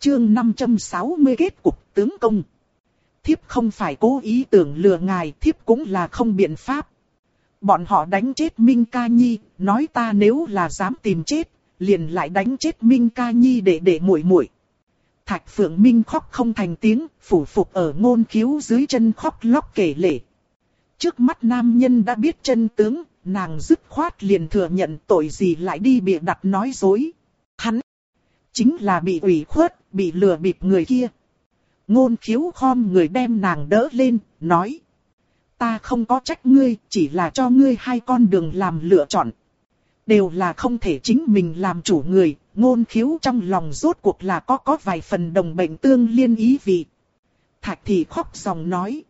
chương 560 kết cục tướng công. Thiếp không phải cố ý tưởng lừa ngài, thiếp cũng là không biện pháp. Bọn họ đánh chết Minh Ca Nhi, nói ta nếu là dám tìm chết, liền lại đánh chết Minh Ca Nhi để muội muội. Thạch Phượng Minh khóc không thành tiếng, phủ phục ở Ngôn Khiếu dưới chân khóc lóc kể lể. Trước mắt nam nhân đã biết chân tướng, nàng dứt khoát liền thừa nhận tội gì lại đi bịa đặt nói dối. Hắn chính là bị ủy khuất, bị lừa bịp người kia. Ngôn Khiếu khom người đem nàng đỡ lên, nói. Ta không có trách ngươi, chỉ là cho ngươi hai con đường làm lựa chọn. Đều là không thể chính mình làm chủ người, Ngôn Khiếu trong lòng rốt cuộc là có vài phần đồng bệnh tương liên ý vị. Thạch Thị khóc dòng nói.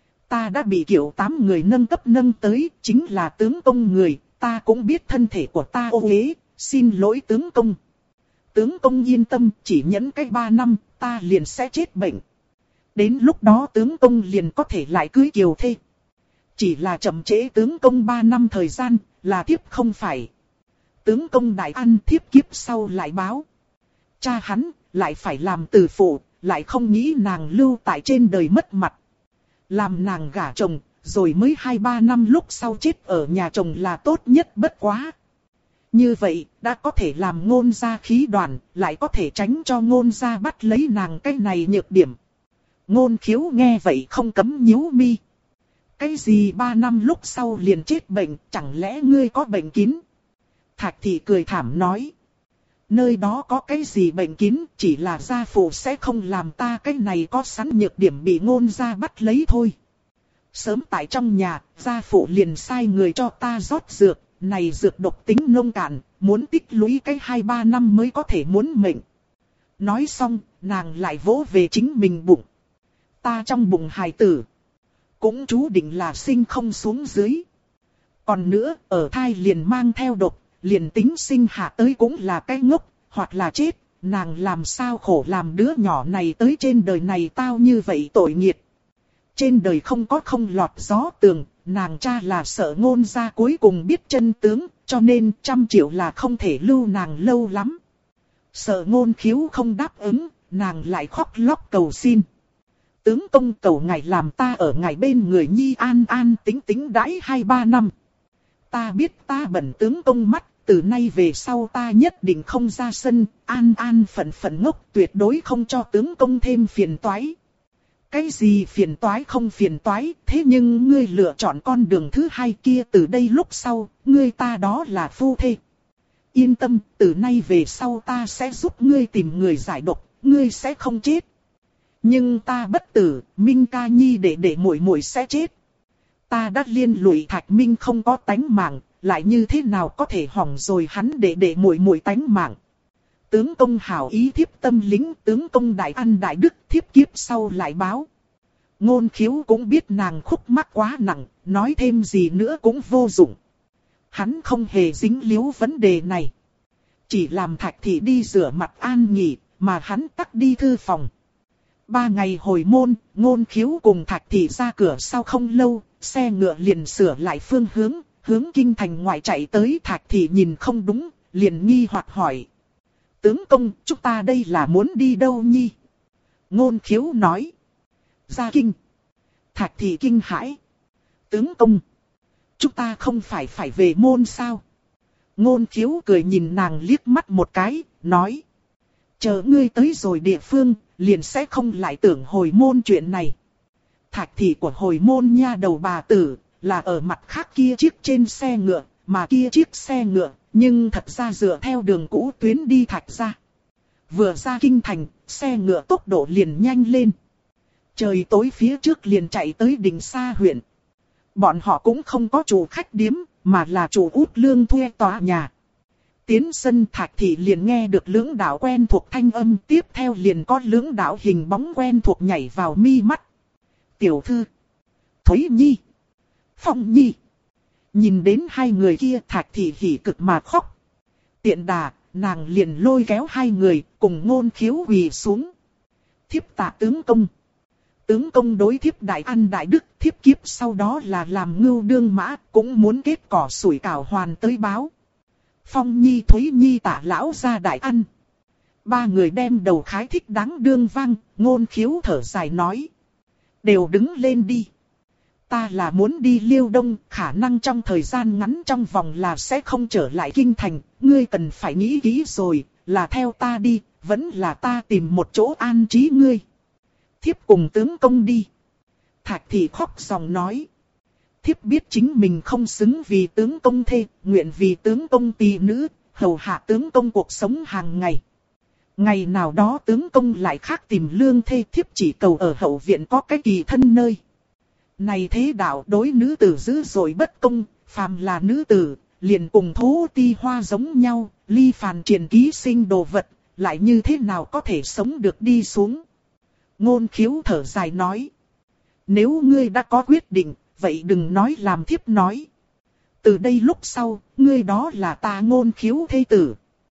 Ta đã bị kiểu 8 người nâng cấp nâng tới, chính là tướng công người, ta cũng biết thân thể của ta ô uế, xin lỗi tướng công. Tướng công yên tâm, chỉ nhẫn cái 3 năm, ta liền sẽ chết bệnh. Đến lúc đó tướng công liền có thể lại cưới kiều thê. Chỉ là chậm trễ tướng công 3 năm thời gian, là thiếp không phải. Tướng công đại ăn thiếp kiếp sau lại báo. Cha hắn, lại phải làm từ phụ, lại không nghĩ nàng lưu tại trên đời mất mặt. Làm nàng gả chồng, rồi mới 2-3 năm lúc sau chết ở nhà chồng là tốt nhất bất quá. Như vậy, đã có thể làm Ngôn gia khí đoàn, lại có thể tránh cho Ngôn gia bắt lấy nàng cái này nhược điểm. Ngôn Khiếu nghe vậy không cấm nhíu mi. Cái gì 3 năm lúc sau liền chết bệnh, chẳng lẽ ngươi có bệnh kín? Thạch Thị cười thảm nói. Nơi đó có cái gì bệnh kín, chỉ là gia phụ sẽ không làm ta cái này có sẵn nhược điểm bị Ngôn gia bắt lấy thôi. Sớm tại trong nhà, gia phụ liền sai người cho ta rót dược, này dược độc tính nông cạn, muốn tích lũy cái 2-3 năm mới có thể muốn mệnh. Nói xong, nàng lại vỗ về chính mình bụng. Ta trong bụng hài tử, cũng chú định là sinh không xuống dưới. Còn nữa, ở thai liền mang theo độc, liền tính sinh hạ tới cũng là cái ngốc, hoặc là chết, nàng làm sao khổ làm đứa nhỏ này tới trên đời này tao như vậy tội nghiệt. Trên đời không có không lọt gió tường, nàng cha là sợ Ngôn gia cuối cùng biết chân tướng, cho nên 100 triệu là không thể lưu nàng lâu lắm. Sợ Ngôn Khiếu không đáp ứng, nàng lại khóc lóc cầu xin. Tướng công cầu ngài làm ta ở ngài bên người nhi an an tính tính đãi 2-3 năm. Ta biết ta bẩn tướng công mắt, từ nay về sau ta nhất định không ra sân, an an phận phận ngốc tuyệt đối không cho tướng công thêm phiền toái. Cái gì phiền toái không phiền toái, thế nhưng ngươi lựa chọn con đường thứ hai kia từ đây lúc sau, ngươi ta đó là phu thê. Yên tâm, từ nay về sau ta sẽ giúp ngươi tìm người giải độc, ngươi sẽ không chết. Nhưng ta bất tử, Minh Ca Nhi để muội muội sẽ chết. Ta đã liên lụy Thạch Minh không có tánh mạng, lại như thế nào có thể hỏng rồi hắn để muội muội tánh mạng. Tướng công hảo ý thiếp tâm lính, tướng công đại ăn đại đức thiếp kiếp sau lại báo. Ngôn Khiếu cũng biết nàng khúc mắc quá nặng, nói thêm gì nữa cũng vô dụng. Hắn không hề dính líu vấn đề này. Chỉ làm Thạch Thị đi rửa mặt an nghỉ, mà hắn tắc đi thư phòng. 3 ngày hồi môn, Ngôn Khiếu cùng Thạch Thị ra cửa sau không lâu, xe ngựa liền sửa lại phương hướng, hướng kinh thành ngoại chạy tới. Thạch Thị nhìn không đúng, liền nghi hoặc hỏi. Tướng công, chúng ta đây là muốn đi đâu nhi? Ngôn Khiếu nói. Ra kinh. Thạch Thị kinh hãi. Tướng công, chúng ta không phải về môn sao? Ngôn Khiếu cười nhìn nàng liếc mắt một cái, nói. Chờ ngươi tới rồi địa phương, liền sẽ không lại tưởng hồi môn chuyện này. Thạch Thị của hồi môn nha đầu bà tử, là ở mặt khác kia chiếc trên xe ngựa, mà kia chiếc xe ngựa, nhưng thật ra dựa theo đường cũ tuyến đi Thạch ra. Vừa ra kinh thành, xe ngựa tốc độ liền nhanh lên. Trời tối phía trước liền chạy tới Đình Sa huyện. Bọn họ cũng không có chủ khách điếm, mà là chủ út lương thuê tòa nhà. Tiến sân Thạch Thị liền nghe được lưỡng đạo quen thuộc thanh âm, tiếp theo liền có lưỡng đạo hình bóng quen thuộc nhảy vào mi mắt. Tiểu thư, Thúy Nhi, Phong Nhi. Nhìn đến hai người kia Thạch Thị hỉ cực mà khóc. Tiện đà, nàng liền lôi kéo hai người, cùng Ngôn Khiếu quỳ xuống. Thiếp tạ tướng công. Tướng công đối thiếp đại ăn đại đức, thiếp kiếp sau đó là làm ngưu đương mã, cũng muốn kết cỏ sủi cảo hoàn tới báo. Phong Nhi Thúy Nhi tạ lão gia đại ăn. Ba người đem đầu khái thích đáng đương vang, Ngôn Khiếu thở dài nói. Đều đứng lên đi. Ta là muốn đi Liêu Đông, khả năng trong thời gian ngắn trong vòng là sẽ không trở lại kinh thành. Ngươi cần phải nghĩ kỹ rồi, là theo ta đi, vẫn là ta tìm một chỗ an trí ngươi. Thiếp cùng tướng công đi. Thạch Thị khóc ròng nói. Thiếp biết chính mình không xứng vì tướng công thê, nguyện vì tướng công tỳ nữ, hầu hạ tướng công cuộc sống hàng ngày. Ngày nào đó tướng công lại khác tìm lương thê, thiếp chỉ cầu ở hậu viện có cái kỳ thân nơi. Này thế đạo đối nữ tử dữ dội bất công, phàm là nữ tử, liền cùng thú ti hoa giống nhau, ly phàn triền ký sinh đồ vật, lại như thế nào có thể sống được đi xuống. Ngôn Khiếu thở dài nói. Nếu ngươi đã có quyết định, vậy đừng nói làm thiếp nói. Từ đây lúc sau, ngươi đó là ta Ngôn Khiếu thê tử.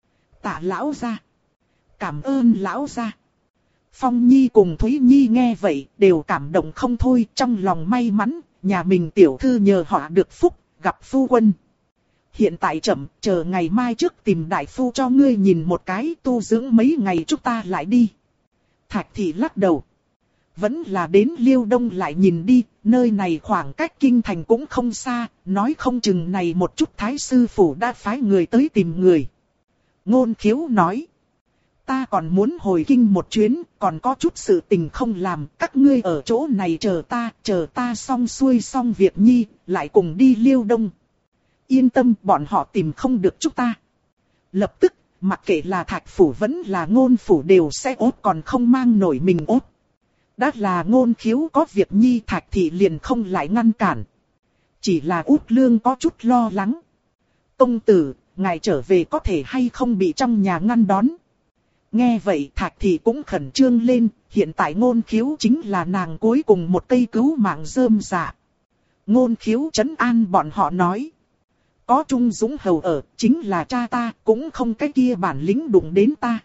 Tạ lão gia. Cảm ơn lão gia. Phong Nhi cùng Thúy Nhi nghe vậy, đều cảm động không thôi, trong lòng may mắn, nhà mình tiểu thư nhờ họ được phúc, gặp phu quân. Hiện tại chậm, chờ ngày mai trước tìm đại phu cho ngươi nhìn một cái, tu dưỡng mấy ngày chúng ta lại đi. Thạch Thị lắc đầu. Vẫn là đến Liêu Đông lại nhìn đi, nơi này khoảng cách kinh thành cũng không xa, nói không chừng này một chút thái sư phủ đã phái người tới tìm người. Ngôn Khiếu nói. Ta còn muốn hồi kinh một chuyến, còn có chút sự tình không làm, các ngươi ở chỗ này chờ ta xong xuôi xong việc nhi, lại cùng đi Liêu Đông. Yên tâm, bọn họ tìm không được chúng ta. Lập tức, mặc kệ là Thạch phủ vẫn là Ngôn phủ đều sẽ ốt, còn không mang nổi mình ốt. Đã là Ngôn Khiếu có việc nhi, Thạch Thị liền không lại ngăn cản. Chỉ là Út Lương có chút lo lắng. Công tử, ngài trở về có thể hay không bị trong nhà ngăn đón. Nghe vậy Thạch Thị cũng khẩn trương lên, hiện tại Ngôn Khiếu chính là nàng cuối cùng một cây cứu mạng rơm rạ. Ngôn Khiếu trấn an bọn họ nói. Có Trung Dũng hầu ở, chính là cha ta, cũng không cái kia bản lĩnh đụng đến ta.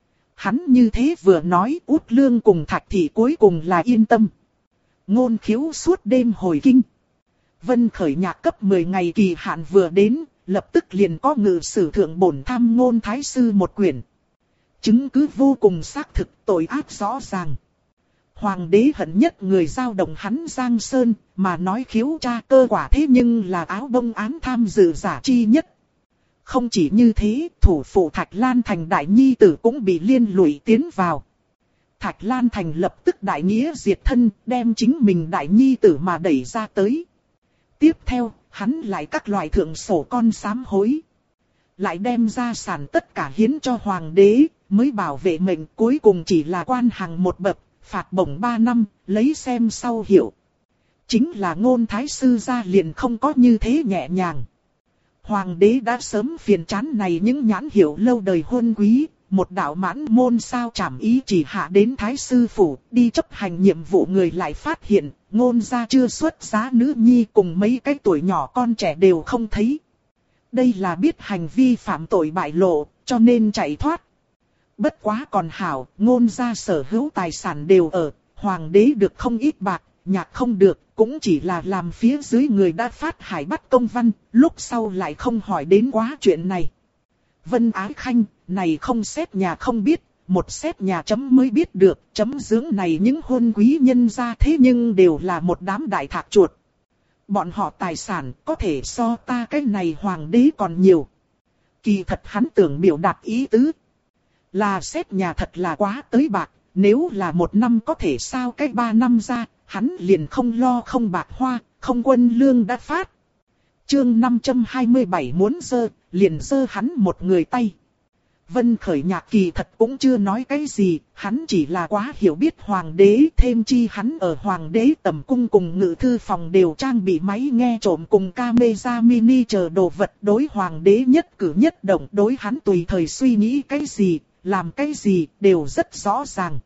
Hắn như thế vừa nói, Út Lương cùng Thạch Thị cuối cùng là yên tâm. Ngôn Khiếu suốt đêm hồi kinh. Vân khởi nhạc cấp 10 ngày kỳ hạn vừa đến, lập tức liền có ngự sử thượng bổn tham ngôn thái sư một quyển. Chứng cứ vô cùng xác thực, tội ác rõ ràng. Hoàng đế hận nhất người giao động hắn Giang Sơn, mà nói Khiếu cha cơ quả thế nhưng là áo bông án tham dự giả chi nhất. Không chỉ như thế, thủ phủ Thạch Lan Thành đại nhi tử cũng bị liên lụy tiến vào. Thạch Lan Thành lập tức đại nghĩa diệt thân, đem chính mình đại nhi tử mà đẩy ra tới. Tiếp theo, hắn lại các loại thượng sổ con sám hối. Lại đem gia sản tất cả hiến cho hoàng đế, mới bảo vệ mệnh, cuối cùng chỉ là quan hàng một bậc, phạt bổng 3 năm, lấy xem sau hiệu. Chính là Ngôn thái sư gia liền không có như thế nhẹ nhàng. Hoàng đế đã sớm phiền chán này những nhãn hiệu lâu đời huân quý, một đạo mãn môn sao trảm ý chỉ hạ đến thái sư phủ, đi chấp hành nhiệm vụ người lại phát hiện, Ngôn gia chưa xuất giá nữ nhi cùng mấy cái tuổi nhỏ con trẻ đều không thấy. Đây là biết hành vi phạm tội bại lộ, cho nên chạy thoát. Bất quá còn hảo, Ngôn gia sở hữu tài sản đều ở, hoàng đế được không ít bạc, nhạc không được, cũng chỉ là làm phía dưới người đã phát hải bắt công văn, lúc sau lại không hỏi đến quá chuyện này. Vân Ái Khanh, này không xét nhà không biết, một xét nhà chấm mới biết được, chấm dưỡng này những hôn quý nhân gia thế nhưng đều là một đám đại thạc chuột. Bọn họ tài sản có thể so ta cái này hoàng đế còn nhiều. Kỳ thật hắn tưởng biểu đạt ý tứ. Là xét nhà thật là quá tới bạc, nếu là 1 năm có thể sao cái 3 năm ra, hắn liền không lo không bạc hoa, không quân lương đã phát. Chương 527 muốn dơ, liền dơ hắn một người tay. Vân khởi nhạc kỳ thật cũng chưa nói cái gì, hắn chỉ là quá hiểu biết hoàng đế, thêm chi hắn ở hoàng đế tầm cung cùng ngự thư phòng đều trang bị máy nghe trộm cùng camera mini chờ đồ vật, đối hoàng đế nhất cử nhất động, đối hắn tùy thời suy nghĩ cái gì, làm cái gì, đều rất rõ ràng.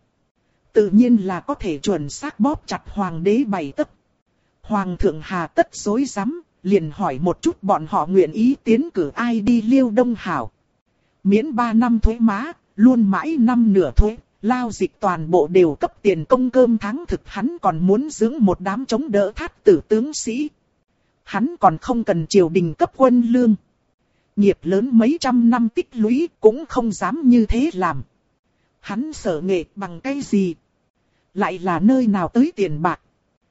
Tự nhiên là có thể chuẩn xác bóp chặt hoàng đế 7 tấc. Hoàng thượng hà tất dối rắm, liền hỏi một chút bọn họ nguyện ý tiến cử ai đi Liêu Đông hảo. Miễn 3 năm thuế má, luôn mãi năm nửa thuế, lao dịch toàn bộ đều cấp tiền công cơm tháng thực, hắn còn muốn dưỡng một đám chống đỡ thát tử tướng sĩ. Hắn còn không cần triều đình cấp quân lương. Nghiệp lớn mấy trăm năm tích lũy cũng không dám như thế làm. Hắn Sở Nghệ bằng cái gì? Lại là nơi nào tới tiền bạc?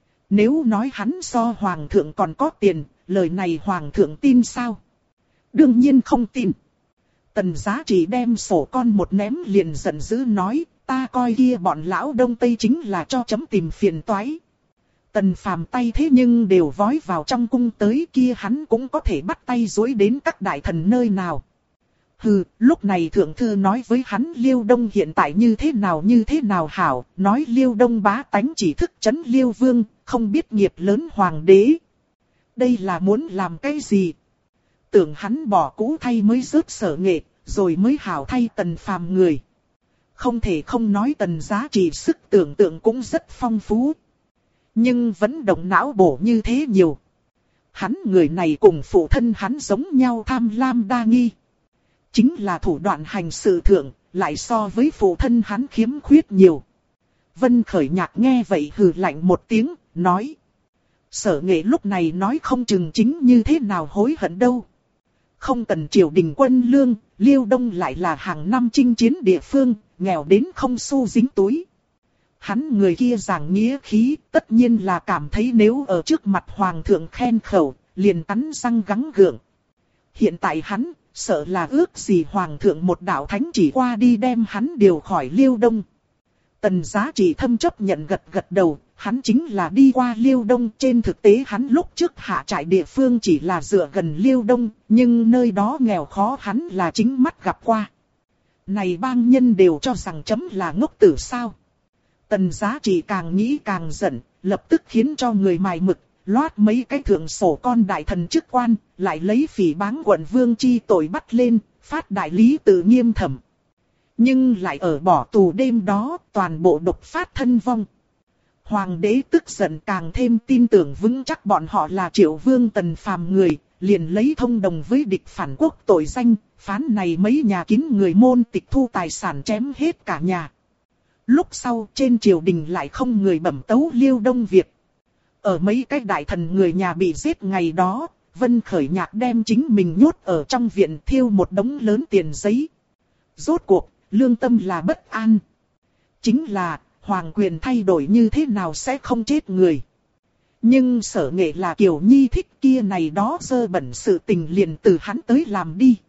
Nếu nói hắn so hoàng thượng còn có tiền, lời này hoàng thượng tin sao? Đương nhiên không tin. Tần Giá Trị đem sổ con một ném liền giận dữ nói, ta coi kia bọn lão Đông Tây chính là cho chấm tìm phiền toái. Tần Phàm tay thế nhưng đều vói vào trong cung tới, kia hắn cũng có thể bắt tay dối đến các đại thần nơi nào. Hừ, lúc này thượng thư nói với hắn Liêu Đông hiện tại như thế nào hảo, nói Liêu Đông bá tánh chỉ thức trấn Liêu Vương, không biết nghiệp lớn hoàng đế. Đây là muốn làm cái gì? Tưởng hắn bỏ cũ thay mới rớt Sở Nghệ, rồi mới hảo thay Tần Phàm người. Không thể không nói Tần Giá Trị sức tưởng tượng cũng rất phong phú. Nhưng vẫn động não bổ như thế nhiều. Hắn người này cùng phụ thân hắn giống nhau tham lam đa nghi. Chính là thủ đoạn hành sự thượng, lại so với phụ thân hắn khiếm khuyết nhiều. Vân Khởi Nhạc nghe vậy hừ lạnh một tiếng, nói. Sở Nghệ lúc này nói không chừng chính như thế nào hối hận đâu. Không cần triều đình quân lương, Liêu Đông lại là hàng năm chinh chiến địa phương, nghèo đến không xu dính túi. Hắn người kia giảng nghĩa khí, tất nhiên là cảm thấy nếu ở trước mặt hoàng thượng khen khẩu, liền cắn răng gắng gượng. Hiện tại hắn, sợ là ước gì hoàng thượng một đạo thánh chỉ qua đi đem hắn điều khỏi Liêu Đông. Tần Giá Trị thâm chấp nhận gật gật đầu, hắn chính là đi qua Liêu Đông. Trên thực tế hắn lúc trước hạ trại địa phương chỉ là dựa gần Liêu Đông, nhưng nơi đó nghèo khó hắn là chính mắt gặp qua. Này bang nhân đều cho rằng chấm là ngốc tử sao. Tần Giá Trị càng nghĩ càng giận, lập tức khiến cho người mài mực, loát mấy cái thượng sổ con đại thần chức quan, lại lấy phỉ báng quận vương chi tội bắt lên, phát đại lý tự nghiêm thẩm. Nhưng lại ở bỏ tù đêm đó, toàn bộ độc phát thân vong. Hoàng đế tức giận càng thêm tin tưởng vững chắc bọn họ là Triệu Vương Tần Phàm người, liền lấy thông đồng với địch phản quốc tội danh, phán này mấy nhà kín người môn tịch thu tài sản chém hết cả nhà. Lúc sau trên triều đình lại không người bẩm tấu Liêu Đông việc. Ở mấy cái đại thần người nhà bị giết ngày đó, Vân Khởi Nhạc đem chính mình nhốt ở trong viện thiêu một đống lớn tiền giấy. Rốt cuộc, lương tâm là bất an. Chính là, hoàng quyền thay đổi như thế nào sẽ không chết người. Nhưng Sở Nghệ là Kiều Nhi thích kia này đó dơ bẩn sự tình liền từ hắn tới làm đi.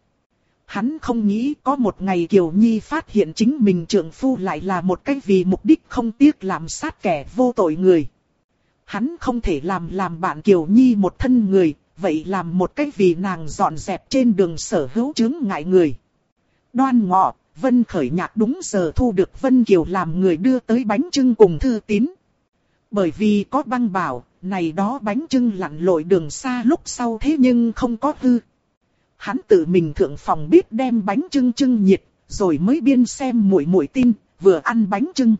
Hắn không nghĩ có một ngày Kiều Nhi phát hiện chính mình trượng phu lại là một cái vì mục đích không tiếc làm sát kẻ vô tội người. Hắn không thể làm bạn Kiều Nhi một thân người, vậy làm một cái vì nàng dọn dẹp trên đường sở hữu chướng ngại người. Đoan Ngọ, Vân Khởi Nhạc đúng giờ thu được Vân Kiều làm người đưa tới bánh chưng cùng thư tín. Bởi vì có băng bảo, này đó bánh chưng lặn lội đường xa lúc sau thế nhưng không có hư. Hắn tự mình thượng phòng bếp đem bánh chưng chưng nhiệt, rồi mới biên xem muội tin, vừa ăn bánh chưng.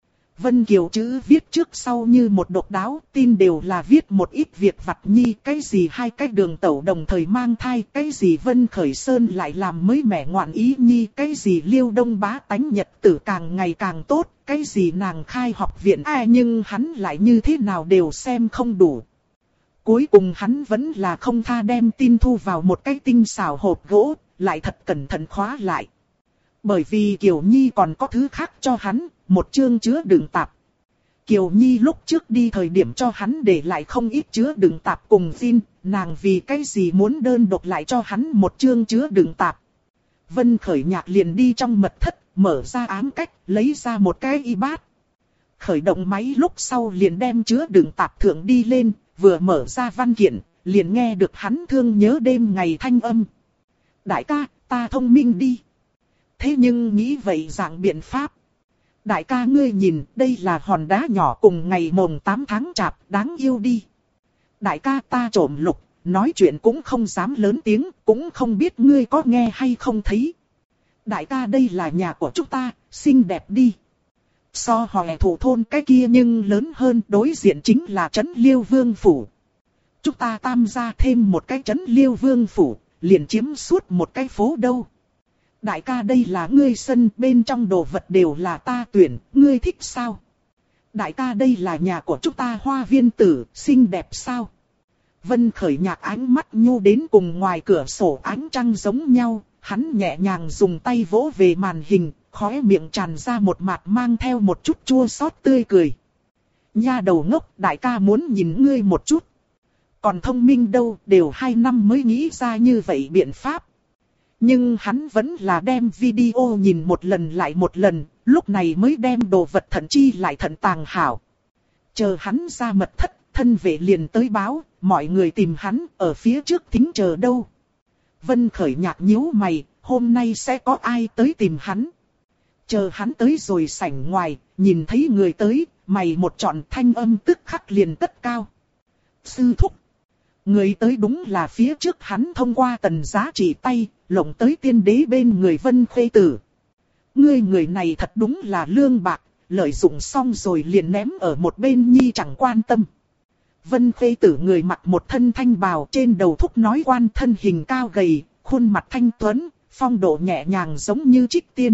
Vân Kiều chữ viết trước sau như một độc đáo, tin đều là viết một ít việc vặt nhi, cái gì hai cái đường tẩu đồng thời mang thai, cái gì Vân Khởi Sơn lại làm mới mẻ ngoạn ý nhi, cái gì Liêu Đông bá tánh nhật tử càng ngày càng tốt, cái gì nàng khai học viện nhưng hắn lại như thế nào đều xem không đủ. Cuối cùng hắn vẫn là không tha đem tin thu vào một cái tinh xảo hộp gỗ, lại thật cẩn thận khóa lại. Bởi vì Kiều Nhi còn có thứ khác cho hắn, một chương chứa đựng tạp. Kiều Nhi lúc trước đi thời điểm cho hắn để lại không ít chứa đựng tạp cùng tin, nàng vì cái gì muốn đơn độc lại cho hắn một chương chứa đựng tạp. Vân Khởi Nhạc liền đi trong mật thất, mở ra ám cách, lấy ra một cái y bát. Khởi động máy lúc sau liền đem chứa đựng tạp thượng đi lên, vừa mở ra văn kiện, liền nghe được hắn thương nhớ đêm ngày thanh âm. Đại ca, ta thông minh đi. Thế nhưng nghĩ vậy dạng biện pháp. Đại ca ngươi nhìn, đây là hòn đá nhỏ cùng ngày mồng 8 tháng chạp, đáng yêu đi. Đại ca ta trộm lục, nói chuyện cũng không dám lớn tiếng, cũng không biết ngươi có nghe hay không thấy. Đại ca đây là nhà của chúng ta, xinh đẹp đi. So Hòe Thủ thôn cái kia nhưng lớn hơn, đối diện chính là trấn Liêu Vương Phủ. Chúng ta tam gia thêm một cái trấn Liêu Vương Phủ, liền chiếm suốt một cái phố đâu. Đại ca đây là ngươi sân, bên trong đồ vật đều là ta tuyển, ngươi thích sao? Đại ca đây là nhà của chúng ta hoa viên tử, xinh đẹp sao? Vân Khởi Nhạc ánh mắt nhu đến cùng ngoài cửa sổ ánh trăng giống nhau, hắn nhẹ nhàng dùng tay vỗ về màn hình, khóe miệng tràn ra một mạt mang theo một chút chua xót tươi cười. Nha đầu ngốc, đại ca muốn nhìn ngươi một chút. Còn thông minh đâu, đều 2 năm mới nghĩ ra như vậy biện pháp. Nhưng hắn vẫn là đem video nhìn một lần lại một lần, lúc này mới đem đồ vật thận chi lại thận tàng hảo. Chờ hắn ra mật thất, thân vệ liền tới báo, mọi người tìm hắn ở phía trước thính chờ đâu. Vân Khởi Nhạc nhíu mày, hôm nay sẽ có ai tới tìm hắn. Chờ hắn tới rồi sảnh ngoài, nhìn thấy người tới, mày một trọn thanh âm tức khắc liền cất cao. Sư thúc. Người tới đúng là phía trước hắn thông qua tần giá chỉ tay, lộng tới tiên đế bên người Vân Khê Tử. Người này thật đúng là lương bạc, lợi dụng xong rồi liền ném ở một bên nhi chẳng quan tâm. Vân Khê Tử người mặc một thân thanh bào, trên đầu thúc nói quan, thân hình cao gầy, khuôn mặt thanh tuấn, phong độ nhẹ nhàng giống như trích tiên.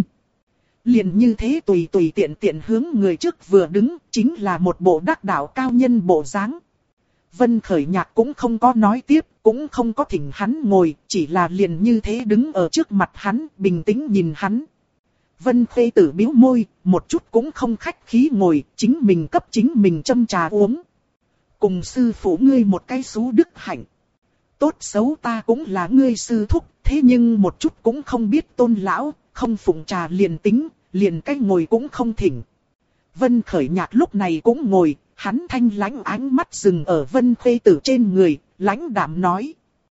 Liền như thế tùy tùy tiện tiện hướng người trước vừa đứng, chính là một bộ đắc đạo cao nhân bộ dáng. Vân Khởi Nhạc cũng không có nói tiếp, cũng không có thỉnh hắn ngồi, chỉ là liền như thế đứng ở trước mặt hắn, bình tĩnh nhìn hắn. Vân Khê Tử bĩu môi, một chút cũng không khách khí ngồi, chính mình cấp chính mình châm trà uống. Cùng sư phụ ngươi một cái xú đức hạnh. Tốt xấu ta cũng là ngươi sư thúc, thế nhưng một chút cũng không biết tôn lão, không phụng trà liền tính, liền cái ngồi cũng không thỉnh. Vân Khởi Nhạc lúc này cũng ngồi, hắn thanh lãnh ánh mắt dừng ở Vân Khê Tử trên người, lãnh đạm nói.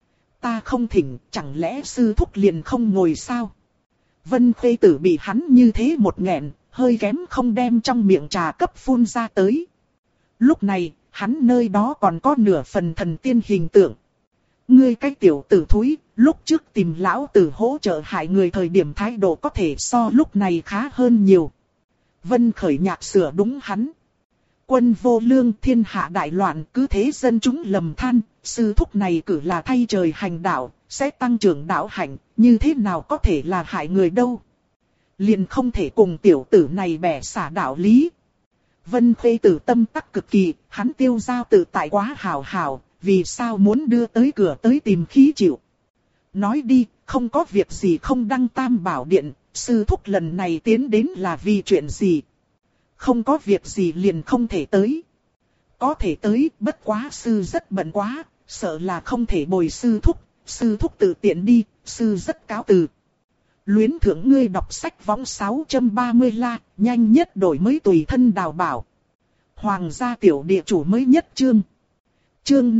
Ta không thỉnh, chẳng lẽ sư thúc liền không ngồi sao? Vân Khê Tử bị hắn như thế một nghẹn, hơi kém không đem trong miệng trà cấp phun ra tới. Lúc này, hắn nơi đó còn có nửa phần thần tiên hình tượng. Ngươi cái tiểu tử thúi, lúc trước tìm lão tử hỗ trợ hại người thời điểm thái độ có thể so lúc này khá hơn nhiều. Vân Khởi Nhạc sửa đúng hắn. Quân vô lương, thiên hạ đại loạn, cứ thế dân chúng lầm than, sư thúc này cử là thay trời hành đạo, sẽ tăng trưởng đạo hạnh, như thế nào có thể là hại người đâu. Liền không thể cùng tiểu tử này bẻ xả đạo lý. Vân Khê Tử tâm tắc cực kỳ, hắn tiêu giao tự tại quá hào hào, vì sao muốn đưa tới cửa tới tìm khí chịu. Nói đi, không có việc gì không đăng Tam Bảo Điện, sư thúc lần này tiến đến là vì chuyện gì. Không có việc gì liền không thể tới. Có thể tới, bất quá sư rất bận quá, sợ là không thể bồi sư thúc tự tiện đi, sư rất cáo từ. Luyến thưởng ngươi đọc sách võng 630 la, nhanh nhất đổi mới tùy thân đào bảo. Hoàng gia tiểu địa chủ mới nhất chương. Chương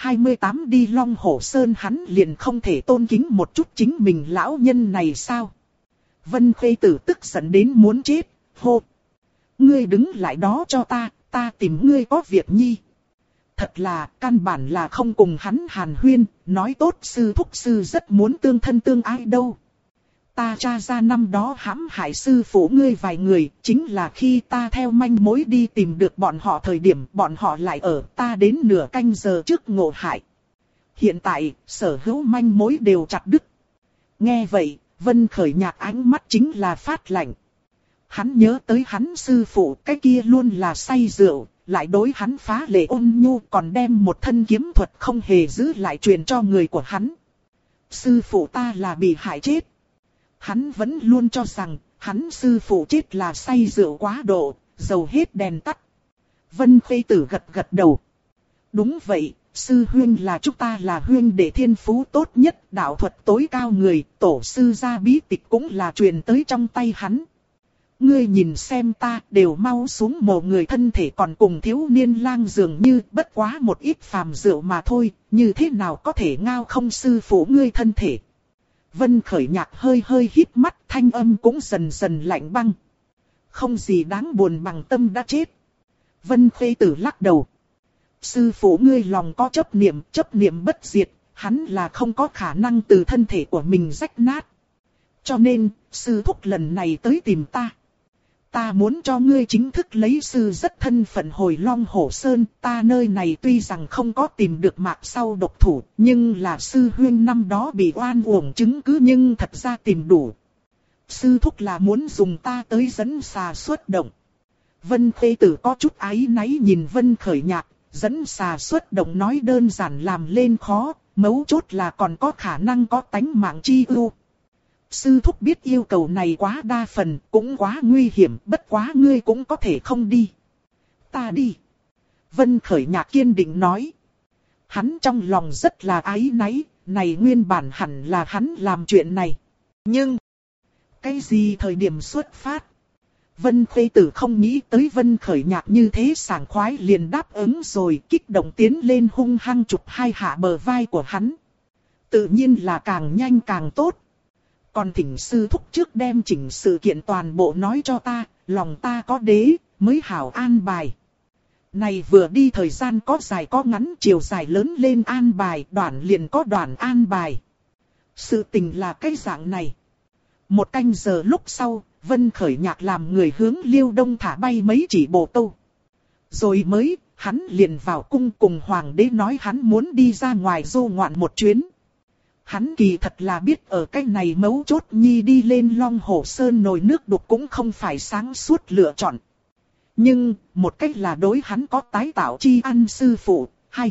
528 đi Long Hổ Sơn hắn liền không thể tôn kính một chút chính mình lão nhân này sao? Vân Khê Tử tức giận đến muốn chết, hô. Ngươi đứng lại đó cho ta tìm ngươi có việc nhi. Thật là, căn bản là không cùng hắn hàn huyên, nói tốt sư thúc sư rất muốn tương thân tương ái đâu. Ta tra ra năm đó hãm hại sư phụ ngươi vài người, chính là khi ta theo manh mối đi tìm được bọn họ thời điểm bọn họ lại ở ta đến nửa canh giờ trước ngộ hại. Hiện tại, sở hữu manh mối đều chặt đứt. Nghe vậy, Vân Khởi Nhạc ánh mắt chính là phát lạnh. Hắn nhớ tới hắn sư phụ, cái kia luôn là say rượu, lại đối hắn phá lệ ôn nhu, còn đem một thân kiếm thuật không hề giữ lại truyền cho người của hắn. Sư phụ ta là bị hại chết. Hắn vẫn luôn cho rằng, hắn sư phụ chết là say rượu quá độ, dầu hết đèn tắt. Vân Khê Tử gật gật đầu. Đúng vậy, sư huynh là chúng ta là huynh đệ thiên phú tốt nhất, đạo thuật tối cao người, tổ sư gia bí tịch cũng là truyền tới trong tay hắn. Ngươi nhìn xem ta, đều mau xuống mồ người thân thể còn cùng thiếu niên lang dường như bất quá một ít phàm rượu mà thôi, như thế nào có thể ngao không sư phụ ngươi thân thể. Vân Khởi Nhạc hơi hơi hít mắt, thanh âm cũng dần dần lạnh băng. Không gì đáng buồn bằng tâm đã chết. Vân Khê Tử lắc đầu. Sư phụ ngươi lòng có chấp niệm bất diệt, hắn là không có khả năng từ thân thể của mình rách nát. Cho nên, sư thúc lần này tới tìm ta. Ta muốn cho ngươi chính thức lấy sư rất thân phận hồi Long Hổ Sơn, ta nơi này tuy rằng không có tìm được mạc sau độc thủ, nhưng là sư huyên năm đó bị oan uổng chứng cứ nhưng thật ra tìm đủ. Sư thúc là muốn dùng ta tới dẫn xà xuất động. Vân Khê Tử có chút áy náy nhìn Vân Khởi Nhạc, dẫn xà xuất động nói đơn giản làm lên khó, mấu chốt là còn có khả năng có tánh mạng chi ưu. Sư thúc biết yêu cầu này quá đa phần, cũng quá nguy hiểm, bất quá ngươi cũng có thể không đi. Ta đi. Vân Khởi Nhạc kiên định nói. Hắn trong lòng rất là áy náy, này nguyên bản hẳn là hắn làm chuyện này. Nhưng, cái gì thời điểm xuất phát? Vân Khê Tử không nghĩ tới Vân Khởi Nhạc như thế sảng khoái liền đáp ứng rồi, kích động tiến lên hung hăng chụp hai hạ bờ vai của hắn. Tự nhiên là càng nhanh càng tốt. Còn thỉnh sư thúc trước đem chỉnh sự kiện toàn bộ nói cho ta, lòng ta có đế, mới hảo an bài. Này vừa đi thời gian có dài có ngắn, chiều dài lớn lên an bài, đoạn liền có đoạn an bài. Sự tình là cái dạng này. 1 canh giờ lúc sau, Vân Khởi Nhạc làm người hướng Liêu Đông thả bay mấy chỉ bồ câu. Rồi mới, hắn liền vào cung cùng hoàng đế nói hắn muốn đi ra ngoài du ngoạn một chuyến. Hắn kỳ thật là biết ở cái này mấu chốt nhi đi lên Long Hồ Sơn nồi nước đục cũng không phải sáng suốt lựa chọn. Nhưng, một cách là đối hắn có tái tạo chi ăn sư phụ, hay.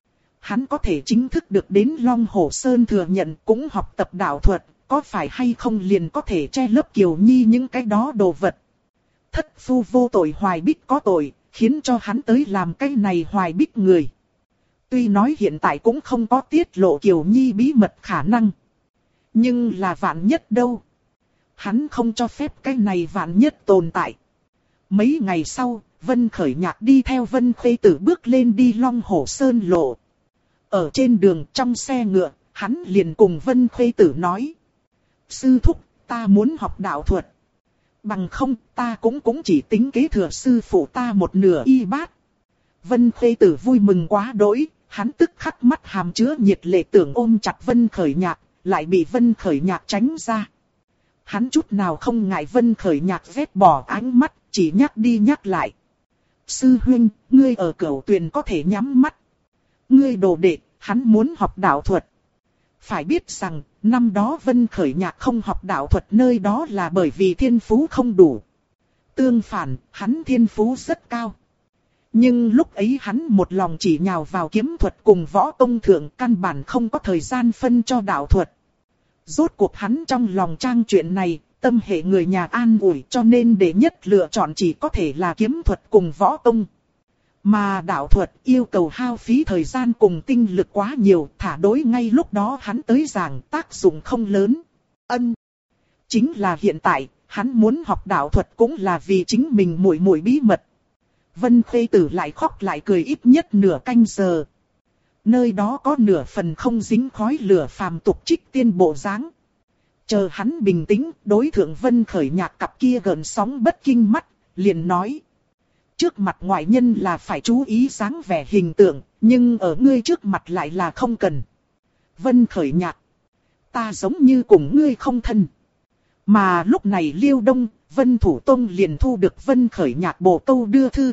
Hắn có thể chính thức được đến Long Hồ Sơn thừa nhận cũng học tập đạo thuật, có phải hay không liền có thể che lấp Kiều Nhi những cái đó đồ vật. Thất phu vô tội Hoài Bích có tội, khiến cho hắn tới làm cái này Hoài Bích người. Tuy nói hiện tại cũng không có tiết lộ Kiều Nhi bí mật khả năng. Nhưng là vạn nhất đâu. Hắn không cho phép cái này vạn nhất tồn tại. Mấy ngày sau, Vân Khởi Nhạc đi theo Vân Khê Tử bước lên đi Long Hồ Sơn lộ. Ở trên đường trong xe ngựa, hắn liền cùng Vân Khê Tử nói. Sư thúc, ta muốn học đạo thuật. Bằng không, ta cũng chỉ tính kế thừa sư phụ ta một nửa y bát. Vân Khê Tử vui mừng quá đỗi, hắn tức khắc mắt hàm chứa nhiệt lệ tưởng ôm chặt Vân Khởi Nhạc, lại bị Vân Khởi Nhạc tránh ra. Hắn chút nào không ngại Vân Khởi Nhạc vét bỏ ánh mắt, chỉ nhắc đi nhắc lại. Sư huynh, ngươi ở Cửu Tuyền có thể nhắm mắt. Ngươi đồ đệ, hắn muốn học đạo thuật. Phải biết rằng, năm đó Vân Khởi Nhạc không học đạo thuật nơi đó là bởi vì thiên phú không đủ. Tương phản, hắn thiên phú rất cao. Nhưng lúc ấy hắn một lòng chỉ nhào vào kiếm thuật cùng võ công thượng, căn bản không có thời gian phân cho đạo thuật. Rốt cuộc hắn trong lòng trang chuyện này, tâm hệ người nhà an ủi, cho nên đệ nhất lựa chọn chỉ có thể là kiếm thuật cùng võ công. Mà đạo thuật yêu cầu hao phí thời gian cùng tinh lực quá nhiều, thả đối ngay lúc đó hắn tới giảng tác dụng không lớn. Chính là hiện tại, hắn muốn học đạo thuật cũng là vì chính mình muội muội bí mật. Vân Khê Tử lại khóc lại cười ít nhất nửa canh giờ. Nơi đó có nửa phần không dính khói lửa phàm tục trích tiên bộ dáng. Chờ hắn bình tĩnh, đối thượng Vân Khởi Nhạc cặp kia gợn sóng bất kinh mắt, liền nói. Trước mặt ngoại nhân là phải chú ý dáng vẻ hình tượng, nhưng ở ngươi trước mặt lại là không cần. Vân Khởi Nhạc, ta giống như cùng ngươi không thân. Mà lúc này Liêu Đông, Vân Thủ Tông liền thu được Vân Khởi Nhạc bổ câu đưa thư.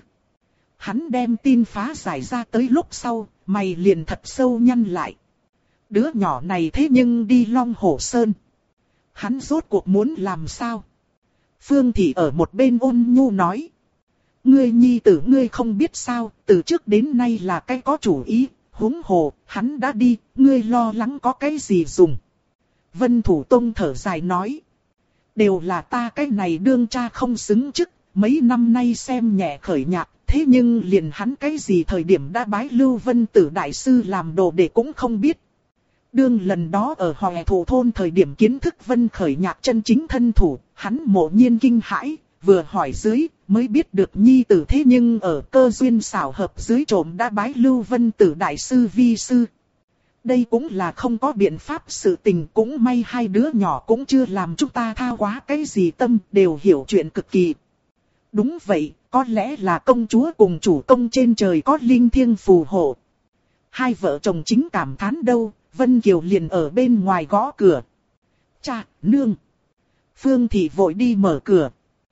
Hắn đem tin phá giải ra tới lúc sau, mày liền thật sâu nhăn lại. Đứa nhỏ này thế nhưng đi Long Hồ Sơn. Hắn rốt cuộc muốn làm sao? Phương Thị ở một bên ôn nhu nói. Ngươi nhi tử ngươi không biết sao, từ trước đến nay là cái có chủ ý, huống hồ, hắn đã đi, ngươi lo lắng có cái gì dùng. Vân Thủ Tông thở dài nói. Đều là ta cái này đương cha không xứng chức, mấy năm nay xem nhẹ Khởi Nhạc, thế nhưng liền hắn cái gì thời điểm đã bái Lưu Vân Tử Đại Sư làm đồ để cũng không biết. Đương lần đó ở Hòe Thủ Thôn thời điểm kiến thức Vân Khởi Nhạc chân chính thân thủ, hắn mộ nhiên kinh hãi, vừa hỏi dưới, mới biết được nhi tử thế nhưng ở cơ duyên xảo hợp dưới trộm đã bái Lưu Vân Tử Đại Sư vi sư. Đây cũng là không có biện pháp sự tình, cũng may hai đứa nhỏ cũng chưa làm chúng ta tha quá cái gì tâm, đều hiểu chuyện cực kỳ. Đúng vậy, có lẽ là công chúa cùng chủ công trên trời có linh thiêng phù hộ. Hai vợ chồng chính cảm thán đâu, Vân Kiều liền ở bên ngoài gõ cửa. Cha, nương. Phương Thị vội đi mở cửa.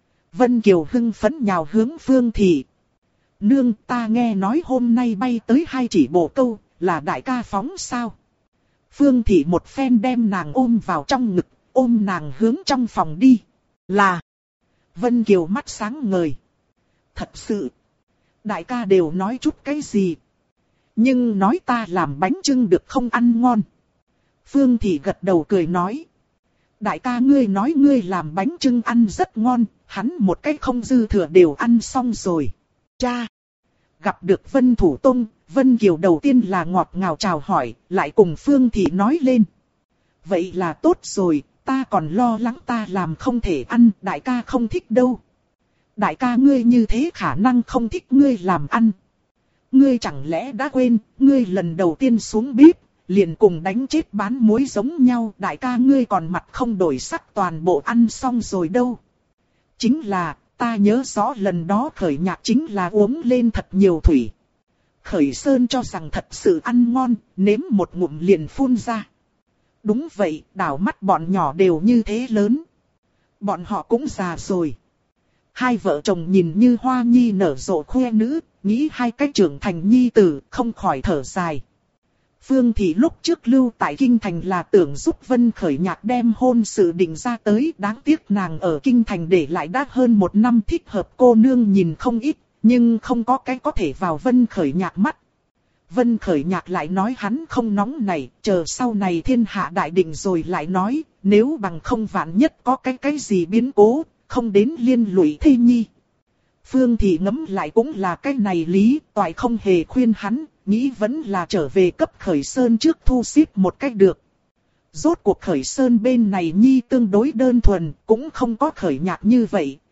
Vân Kiều hưng phấn nhào hướng Phương Thị. Nương, ta nghe nói hôm nay bay tới 2 chỉ bồ câu, là đại ca phóng sao? Phương Thị một phen đem nàng ôm vào trong ngực, ôm nàng hướng trong phòng đi. Là. Vân Kiều mắt sáng ngời. Thật sự. Đại ca đều nói chút cái gì? Nhưng nói ta làm bánh chưng được không ăn ngon. Phương Thị gật đầu cười nói. Đại ca ngươi nói ngươi làm bánh chưng ăn rất ngon, hắn một cái không dư thừa đều ăn xong rồi. Cha! Gặp được Vân Thủ Tông, Vân Kiều đầu tiên là ngọt ngào chào hỏi, lại cùng Phương Thị nói lên. Vậy là tốt rồi, ta còn lo lắng ta làm không thể ăn, đại ca không thích đâu. Đại ca ngươi như thế khả năng không thích ngươi làm ăn. Ngươi chẳng lẽ đã quên, ngươi lần đầu tiên xuống bếp, liền cùng đánh chết bán muối giống nhau, đại ca ngươi còn mặt không đổi sắc toàn bộ ăn xong rồi đâu. Chính là, ta nhớ rõ lần đó Khởi Nhạc chính là uống lên thật nhiều thủy. Khởi Sơn cho rằng thật sự ăn ngon, nếm một ngụm liền phun ra. Đúng vậy, đảo mắt bọn nhỏ đều như thế lớn. Bọn họ cũng già rồi. Hai vợ chồng nhìn như hoa nhi nở rộ khoe nữ, nghĩ hai cái trưởng thành nhi tử, không khỏi thở dài. Phương Thị lúc trước lưu tại Kinh Thành là tưởng giúp Vân Khởi Nhạc đem hôn sự định ra tới, đáng tiếc nàng ở Kinh Thành để lại đã hơn 1 năm, thích hợp cô nương nhìn không ít, nhưng không có cái có thể vào Vân Khởi Nhạc mắt. Vân Khởi Nhạc lại nói hắn không nóng này, chờ sau này thiên hạ đại định rồi lại nói, nếu bằng không vạn nhất có cái gì biến cố, không đến liên lụy thê nhi. Phương Thị ngẫm lại cũng là cái này lý, toại không hề khuyên hắn, nghĩ vẫn là trở về cấp Khởi Sơn trước thu xếp một cách được. Rốt cuộc Khởi Sơn bên này nhi tương đối đơn thuần, cũng không có Khởi Nhạc như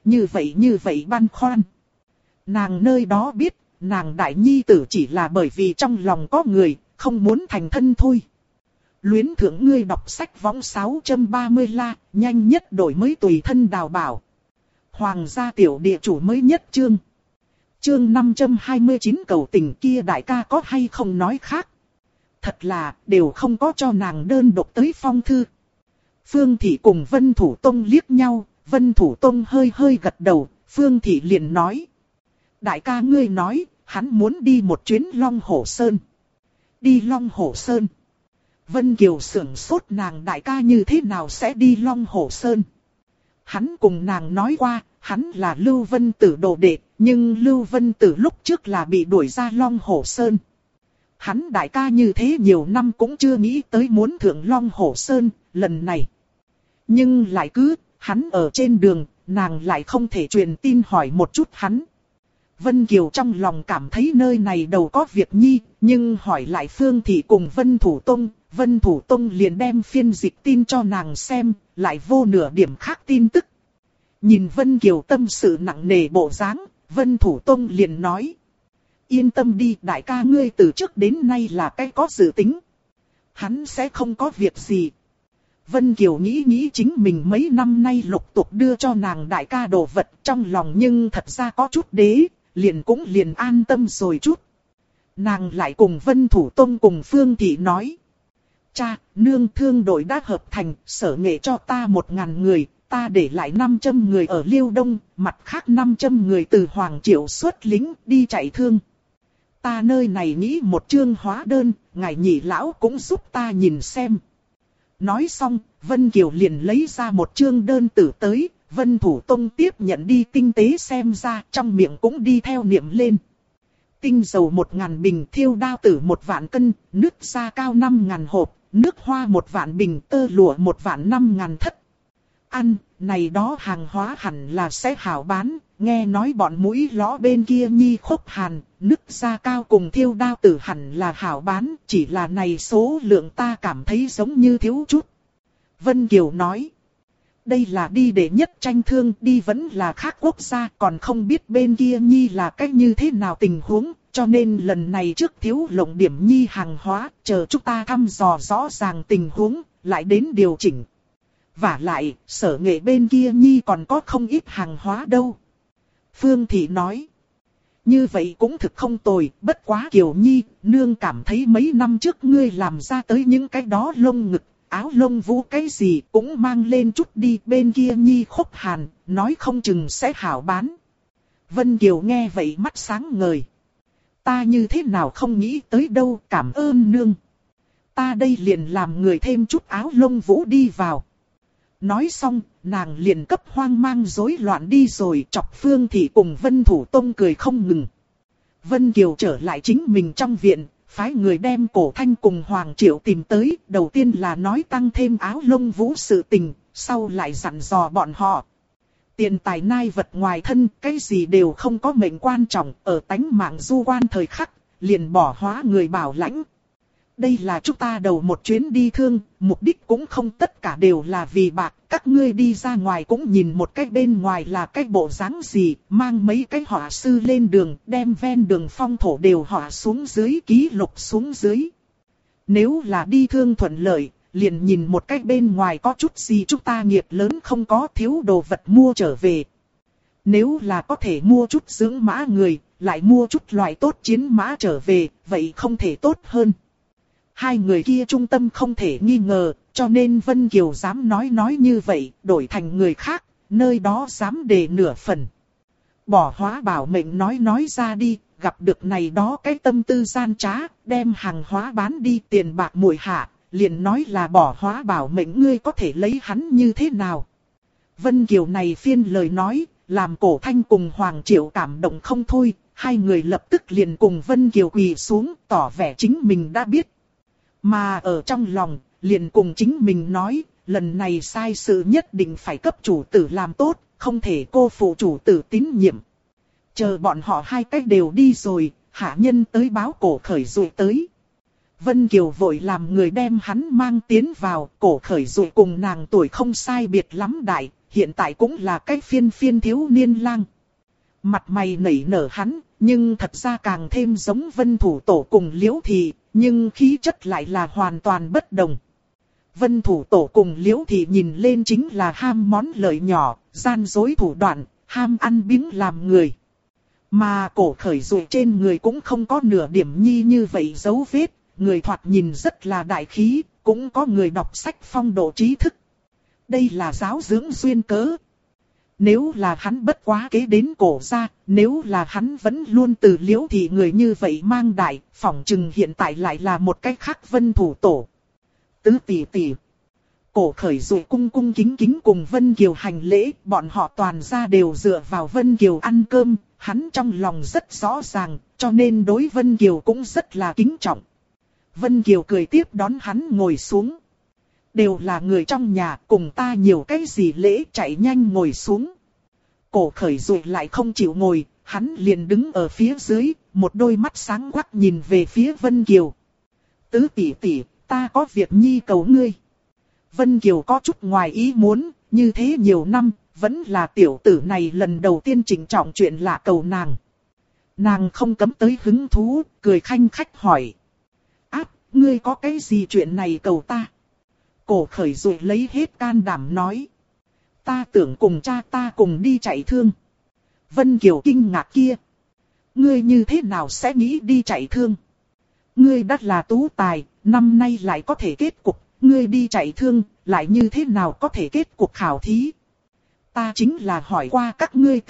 vậy băn khoăn. Nàng nơi đó biết, nàng đại nhi tử chỉ là bởi vì trong lòng có người, không muốn thành thân thôi. Luyến thưởng ngươi đọc sách võng 630 la, nhanh nhất đổi mới tùy thân đào bảo. Hoàng gia tiểu địa chủ mới nhất chương. Chương 529 cầu tình kia đại ca có hay không nói khác. Thật là, đều không có cho nàng đơn độc tới phong thư. Phương Thị cùng Vân Thủ Tông liếc nhau, Vân Thủ Tông hơi gật đầu, Phương Thị liền nói. Đại ca ngươi nói, hắn muốn đi một chuyến Long Hổ Sơn. Đi Long Hổ Sơn. Vân Kiều sửng sốt, nàng đại ca như thế nào sẽ đi Long Hổ Sơn. Hắn cùng nàng nói qua, hắn là Lưu Vân Tử đồ đệ, nhưng Lưu Vân Tử lúc trước là bị đuổi ra Long Hổ Sơn. Hắn đại ca như thế nhiều năm cũng chưa nghĩ tới muốn thượng Long Hổ Sơn, lần này. Nhưng lại cứ, hắn ở trên đường, nàng lại không thể truyền tin hỏi một chút hắn. Vân Kiều trong lòng cảm thấy nơi này đầu có việc nhi, nhưng hỏi lại Phương Thị cùng Vân Thủ Tông liền đem phiên dịch tin cho nàng xem, lại vô nửa điểm khác tin tức. Nhìn Vân Kiều tâm sự nặng nề bộ dáng, Vân Thủ Tông liền nói. Yên tâm đi, đại ca ngươi từ trước đến nay là cái có dự tính. Hắn sẽ không có việc gì. Vân Kiều nghĩ chính mình mấy năm nay lục tục đưa cho nàng đại ca đồ vật trong lòng, nhưng thật ra có chút đế, liền an tâm rồi chút. Nàng lại cùng Vân Thủ Tông cùng Phương Thị nói. Cha, nương thương đội đã hợp thành, sở nghệ cho ta 1000 người, ta để lại 500 người ở Liêu Đông, mặt khác 500 người từ Hoàng Triệu xuất lính đi chạy thương. Ta nơi này nghĩ một chương hóa đơn, ngài nhị lão cũng giúp ta nhìn xem. Nói xong, Vân Kiều liền lấy ra một chương đơn tử tới, Vân Thủ Tông tiếp nhận đi tinh tế xem ra, trong miệng cũng đi theo niệm lên. Tinh dầu 1000 bình, thiêu đao tử 1 vạn cân, nước da cao 5000 hộp, nước hoa 1 vạn bình, tơ lụa 1 vạn 5000 thất. Ăn, này đó hàng hóa hẳn là sẽ hảo bán, nghe nói bọn mũi lõ bên kia nhi khốc hàn, nước da cao cùng thiêu đao tử hẳn là hảo bán, chỉ là này số lượng ta cảm thấy giống như thiếu chút. Vân Kiều nói, đây là đi để nhất tranh thương, đi vẫn là khác quốc gia, còn không biết bên kia nhi là cách như thế nào tình huống, cho nên lần này trước thiếu lộng điểm nhi hàng hóa, chờ chúng ta thăm dò rõ ràng tình huống, lại đến điều chỉnh. Vả lại, sở nghệ bên kia nhi còn có không ít hàng hóa đâu. Phương Thị nói, như vậy cũng thực không tồi, bất quá Kiều Nhi, nương cảm thấy mấy năm trước ngươi làm ra tới những cái đó lông ngực, áo lông vũ cái gì cũng mang lên chút đi, bên kia nhi khốc hàn, nói không chừng sẽ hảo bán. Vân Kiều nghe vậy mắt sáng ngời. Ta như thế nào không nghĩ tới đâu, cảm ơn nương. Ta đây liền làm người thêm chút áo lông vũ đi vào. Nói xong, nàng liền cấp hoang mang rối loạn đi rồi, chọc Phương Thị cùng Vân Thủ Tông cười không ngừng. Vân Kiều trở lại chính mình trong viện, phái người đem Cổ Thanh cùng Hoàng Triệu tìm tới, đầu tiên là nói tăng thêm áo lông vũ sự tình, sau lại dặn dò bọn họ. Tiền tài nai vật ngoài thân, cái gì đều không có mệnh quan trọng, ở tánh mạng du quan thời khắc, liền bỏ hóa người bảo lãnh. Đây là chúng ta đầu một chuyến đi thương, mục đích cũng không tất cả đều là vì bạc. Các ngươi đi ra ngoài cũng nhìn một cái bên ngoài là cái bộ dáng gì, mang mấy cái họa sư lên đường, đem ven đường phong thổ đều họa xuống dưới, ký lục xuống dưới. Nếu là đi thương thuận lợi, liền nhìn một cái bên ngoài có chút gì chúng ta nghiệp lớn không có, thiếu đồ vật mua trở về. Nếu là có thể mua chút dưỡng mã người, lại mua chút loại tốt chiến mã trở về, vậy không thể tốt hơn. Hai người kia trung tâm không thể nghi ngờ, cho nên Vân Kiều dám nói như vậy, đổi thành người khác, nơi đó dám đề nửa phần. Bỏ hóa bảo mệnh nói ra đi, gặp được này đó cái tâm tư gian trá, đem hàng hóa bán đi tiền bạc muội hạ, liền nói là bỏ hóa bảo mệnh, ngươi có thể lấy hắn như thế nào. Vân Kiều này phiên lời nói, làm Cổ Thanh cùng Hoàng Triệu cảm động không thôi, hai người lập tức liền cùng Vân Kiều quỳ xuống, tỏ vẻ chính mình đã biết. Mà ở trong lòng, liền cùng chính mình nói, lần này sai sự nhất định phải cấp chủ tử làm tốt, không thể cô phụ chủ tử tín nhiệm. Chờ bọn họ hai cách đều đi rồi, hạ nhân tới báo Cổ Khởi Dụ tới. Vân Kiều vội làm người đem hắn mang tiến vào, Cổ Khởi Dụ cùng nàng tuổi không sai biệt lắm đại, hiện tại cũng là cái phiên thiếu niên lang. Mặt mày nảy nở hắn, nhưng thật ra càng thêm giống Vân Thủ Tổ cùng Liễu Thị, nhưng khí chất lại là hoàn toàn bất đồng. Vân Thủ Tổ cùng Liễu Thị nhìn lên chính là ham món lợi nhỏ, gian dối thủ đoạn, ham ăn biếng làm người. Mà Cổ Khởi Dụ trên người cũng không có nửa điểm nhi như vậy dấu vết, người thoạt nhìn rất là đại khí, cũng có người đọc sách phong độ trí thức. Đây là giáo dưỡng duyên cớ. Nếu là hắn bất quá kế đến Cổ gia, nếu là hắn vẫn luôn từ Liễu Thị người như vậy mang đại, phỏng chừng hiện tại lại là một cách khác Vân Thủ Tổ. Tứ tỷ tỷ. Cổ Khởi Dụ cung kính cùng Vân Kiều hành lễ, bọn họ toàn ra đều dựa vào Vân Kiều ăn cơm, hắn trong lòng rất rõ ràng, cho nên đối Vân Kiều cũng rất là kính trọng. Vân Kiều cười tiếp đón hắn ngồi xuống. Đều là người trong nhà, cùng ta nhiều cái gì lễ, chạy nhanh ngồi xuống. Cổ Khởi Dụ lại không chịu ngồi, hắn liền đứng ở phía dưới, một đôi mắt sáng quắc nhìn về phía Vân Kiều. Tứ tỷ tỷ, ta có việc nhi cầu ngươi. Vân Kiều có chút ngoài ý muốn, như thế nhiều năm, vẫn là tiểu tử này lần đầu tiên trịnh trọng chuyện lạ cầu nàng. Nàng không cấm tới hứng thú, cười khanh khách hỏi. Áp, ngươi có cái gì chuyện này cầu ta? Cổ Khởi Dụ lấy hết can đảm nói. Ta tưởng cùng cha ta cùng đi chạy thương. Vân Kiều kinh ngạc kia. Ngươi như thế nào sẽ nghĩ đi chạy thương? Ngươi đắt là tú tài, năm nay lại có thể kết cục. Ngươi đi chạy thương, lại như thế nào có thể kết cục khảo thí? Ta chính là hỏi qua các ngươi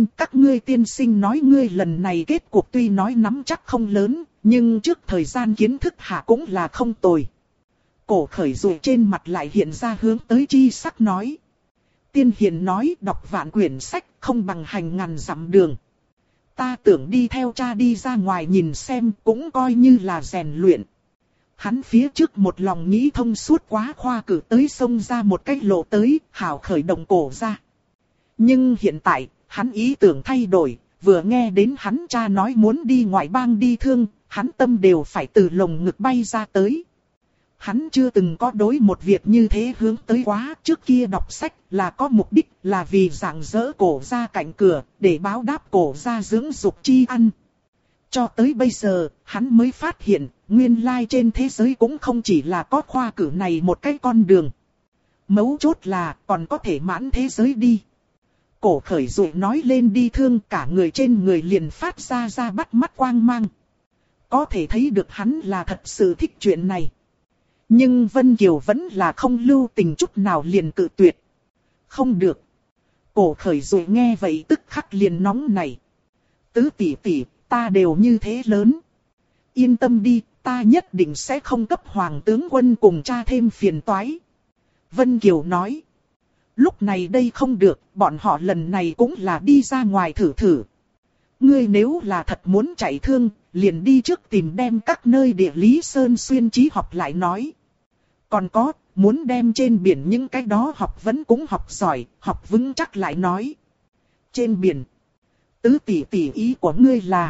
tiên sinh nói ngươi lần này kết cục tuy nói nắm chắc không lớn, nhưng trước thời gian kiến thức hạ cũng là không tồi. Cổ Khởi Dụ trên mặt lại hiện ra hướng tới chi sắc nói. Tiên hiền nói đọc vạn quyển sách không bằng hành ngàn dặm đường. Ta tưởng đi theo cha đi ra ngoài nhìn xem cũng coi như là rèn luyện. Hắn phía trước một lòng nghĩ thông suốt quá khoa cử tới xông ra một cách lộ tới, hảo khởi động Cổ ra. Nhưng hiện tại, hắn ý tưởng thay đổi, vừa nghe đến hắn cha nói muốn đi ngoại bang đi thương, hắn tâm đều phải từ lồng ngực bay ra tới. Hắn chưa từng có đối một việc như thế hướng tới quá, trước kia đọc sách là có mục đích là vì rạng rỡ Cổ ra cạnh cửa, để báo đáp Cổ ra dưỡng dục chi ăn. Cho tới bây giờ, hắn mới phát hiện, nguyên lai trên thế giới cũng không chỉ là có khoa cử này một cái con đường. Mấu chốt là còn có thể mãn thế giới đi. Cổ Khởi Dụ nói lên đi thương, cả người trên người liền phát ra bắt mắt quang mang. Có thể thấy được hắn là thật sự thích chuyện này. Nhưng Vân Kiều vẫn là không lưu tình chút nào liền cự tuyệt. Không được. Cổ Khởi Dụ nghe vậy tức khắc liền nóng nảy. Tứ tỷ tỷ, ta đều như thế lớn. Yên tâm đi, ta nhất định sẽ không cấp hoàng tướng quân cùng cha thêm phiền toái. Vân Kiều nói. Lúc này đây không được, bọn họ lần này cũng là đi ra ngoài thử. Ngươi nếu là thật muốn chạy thương, liền đi trước tìm đem các nơi địa lý sơn xuyên trí học lại nói. Còn có, muốn đem trên biển những cái đó học vấn cũng học giỏi, học vững chắc lại nói. Trên biển, tứ tỷ tỷ ý của ngươi là...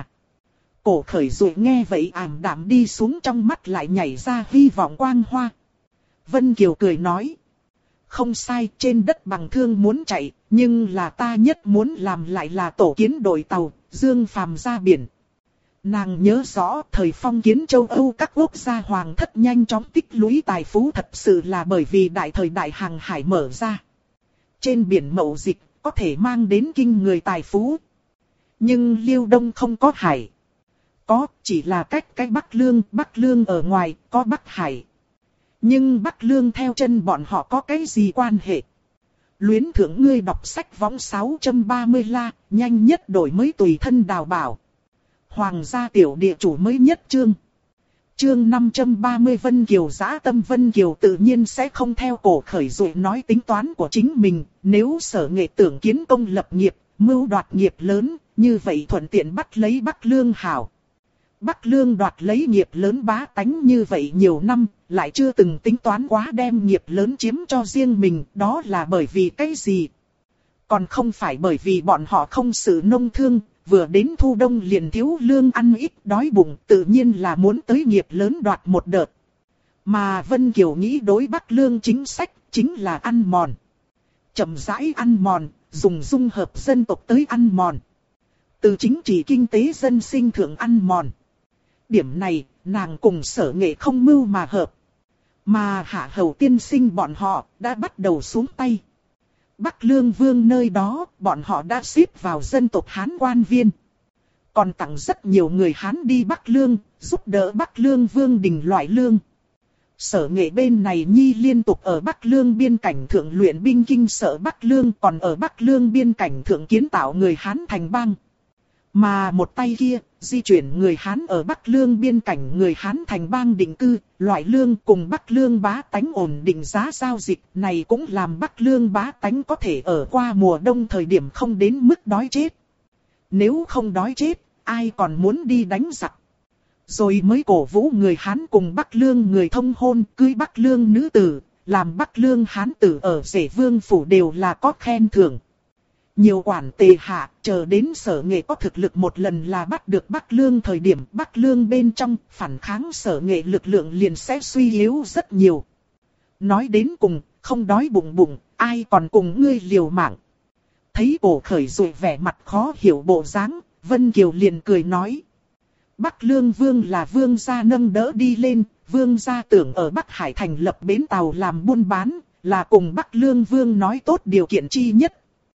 Cổ Khởi Dụ nghe vậy ảm đạm đi xuống, trong mắt lại nhảy ra hy vọng quang hoa. Vân Kiều cười nói. Không sai, trên đất bằng thương muốn chạy, nhưng là ta nhất muốn làm lại là tổ kiến đội tàu, dương phàm ra biển. Nàng nhớ rõ thời phong kiến châu Âu các quốc gia hoàng thất nhanh chóng tích lũy tài phú thật sự là bởi vì đại thời đại hàng hải mở ra. Trên biển mậu dịch có thể mang đến kinh người tài phú. Nhưng Liêu Đông không có hải. Có chỉ là cách cái Bắc Lương ở ngoài có Bắc Hải. Nhưng Bắc Lương theo chân bọn họ có cái gì quan hệ? Luyến thưởng ngươi đọc sách võng 630 la, nhanh nhất đổi mới tùy thân đào bảo. Hoàng gia tiểu địa chủ mới nhất chương. Chương 530 Vân Kiều dã tâm. Vân Kiều tự nhiên sẽ không theo Cổ Khởi Dụ nói tính toán của chính mình. Nếu Sở Nghệ tưởng kiến công lập nghiệp, mưu đoạt nghiệp lớn, như vậy thuận tiện bắt lấy Bắc Lương hảo. Bắc Lương đoạt lấy nghiệp lớn bá tánh như vậy nhiều năm, lại chưa từng tính toán quá đem nghiệp lớn chiếm cho riêng mình, đó là bởi vì cái gì? Còn không phải bởi vì bọn họ không sự nông thương, vừa đến thu đông liền thiếu lương ăn ít đói bụng, tự nhiên là muốn tới nghiệp lớn đoạt một đợt. Mà Vân Kiều nghĩ đối Bắc Lương chính sách, chính là ăn mòn. Chậm rãi ăn mòn, dùng dung hợp dân tộc tới ăn mòn. Từ chính trị kinh tế dân sinh thượng ăn mòn. Điểm này, nàng cùng Sở Nghệ không mưu mà hợp. Mà Hạ Hầu tiên sinh bọn họ đã bắt đầu xuống tay. Bắc Lương Vương nơi đó, bọn họ đã xếp vào dân tộc Hán quan viên. Còn tặng rất nhiều người Hán đi Bắc Lương, giúp đỡ Bắc Lương Vương đình loại lương. Sở Nghệ bên này nhi liên tục ở Bắc Lương biên cảnh thượng luyện binh kinh sợ Bắc Lương, còn ở Bắc Lương biên cảnh thượng kiến tạo người Hán thành bang. Mà một tay kia, di chuyển người Hán ở Bắc Lương biên cảnh người Hán thành bang định cư, loại lương cùng Bắc Lương bá tánh ổn định giá giao dịch này cũng làm Bắc Lương bá tánh có thể ở qua mùa đông thời điểm không đến mức đói chết. Nếu không đói chết, ai còn muốn đi đánh giặc. Rồi mới cổ vũ người Hán cùng Bắc Lương người thông hôn, cưới Bắc Lương nữ tử, làm Bắc Lương Hán tử ở Dễ Vương phủ đều là có khen thưởng. Nhiều quản tề hạ, chờ đến Sở Nghệ có thực lực một lần là bắt được Bắc Lương thời điểm Bắc Lương bên trong phản kháng Sở Nghệ lực lượng liền sẽ suy yếu rất nhiều. Nói đến cùng, không đói bụng bụng, ai còn cùng ngươi liều mạng. Thấy Cổ Khởi Dụ vẻ mặt khó hiểu bộ dáng, Vân Kiều liền cười nói. Bắc Lương Vương là vương gia nâng đỡ đi lên, vương gia tưởng ở Bắc Hải thành lập bến tàu làm buôn bán, là cùng Bắc Lương Vương nói tốt điều kiện chi nhất.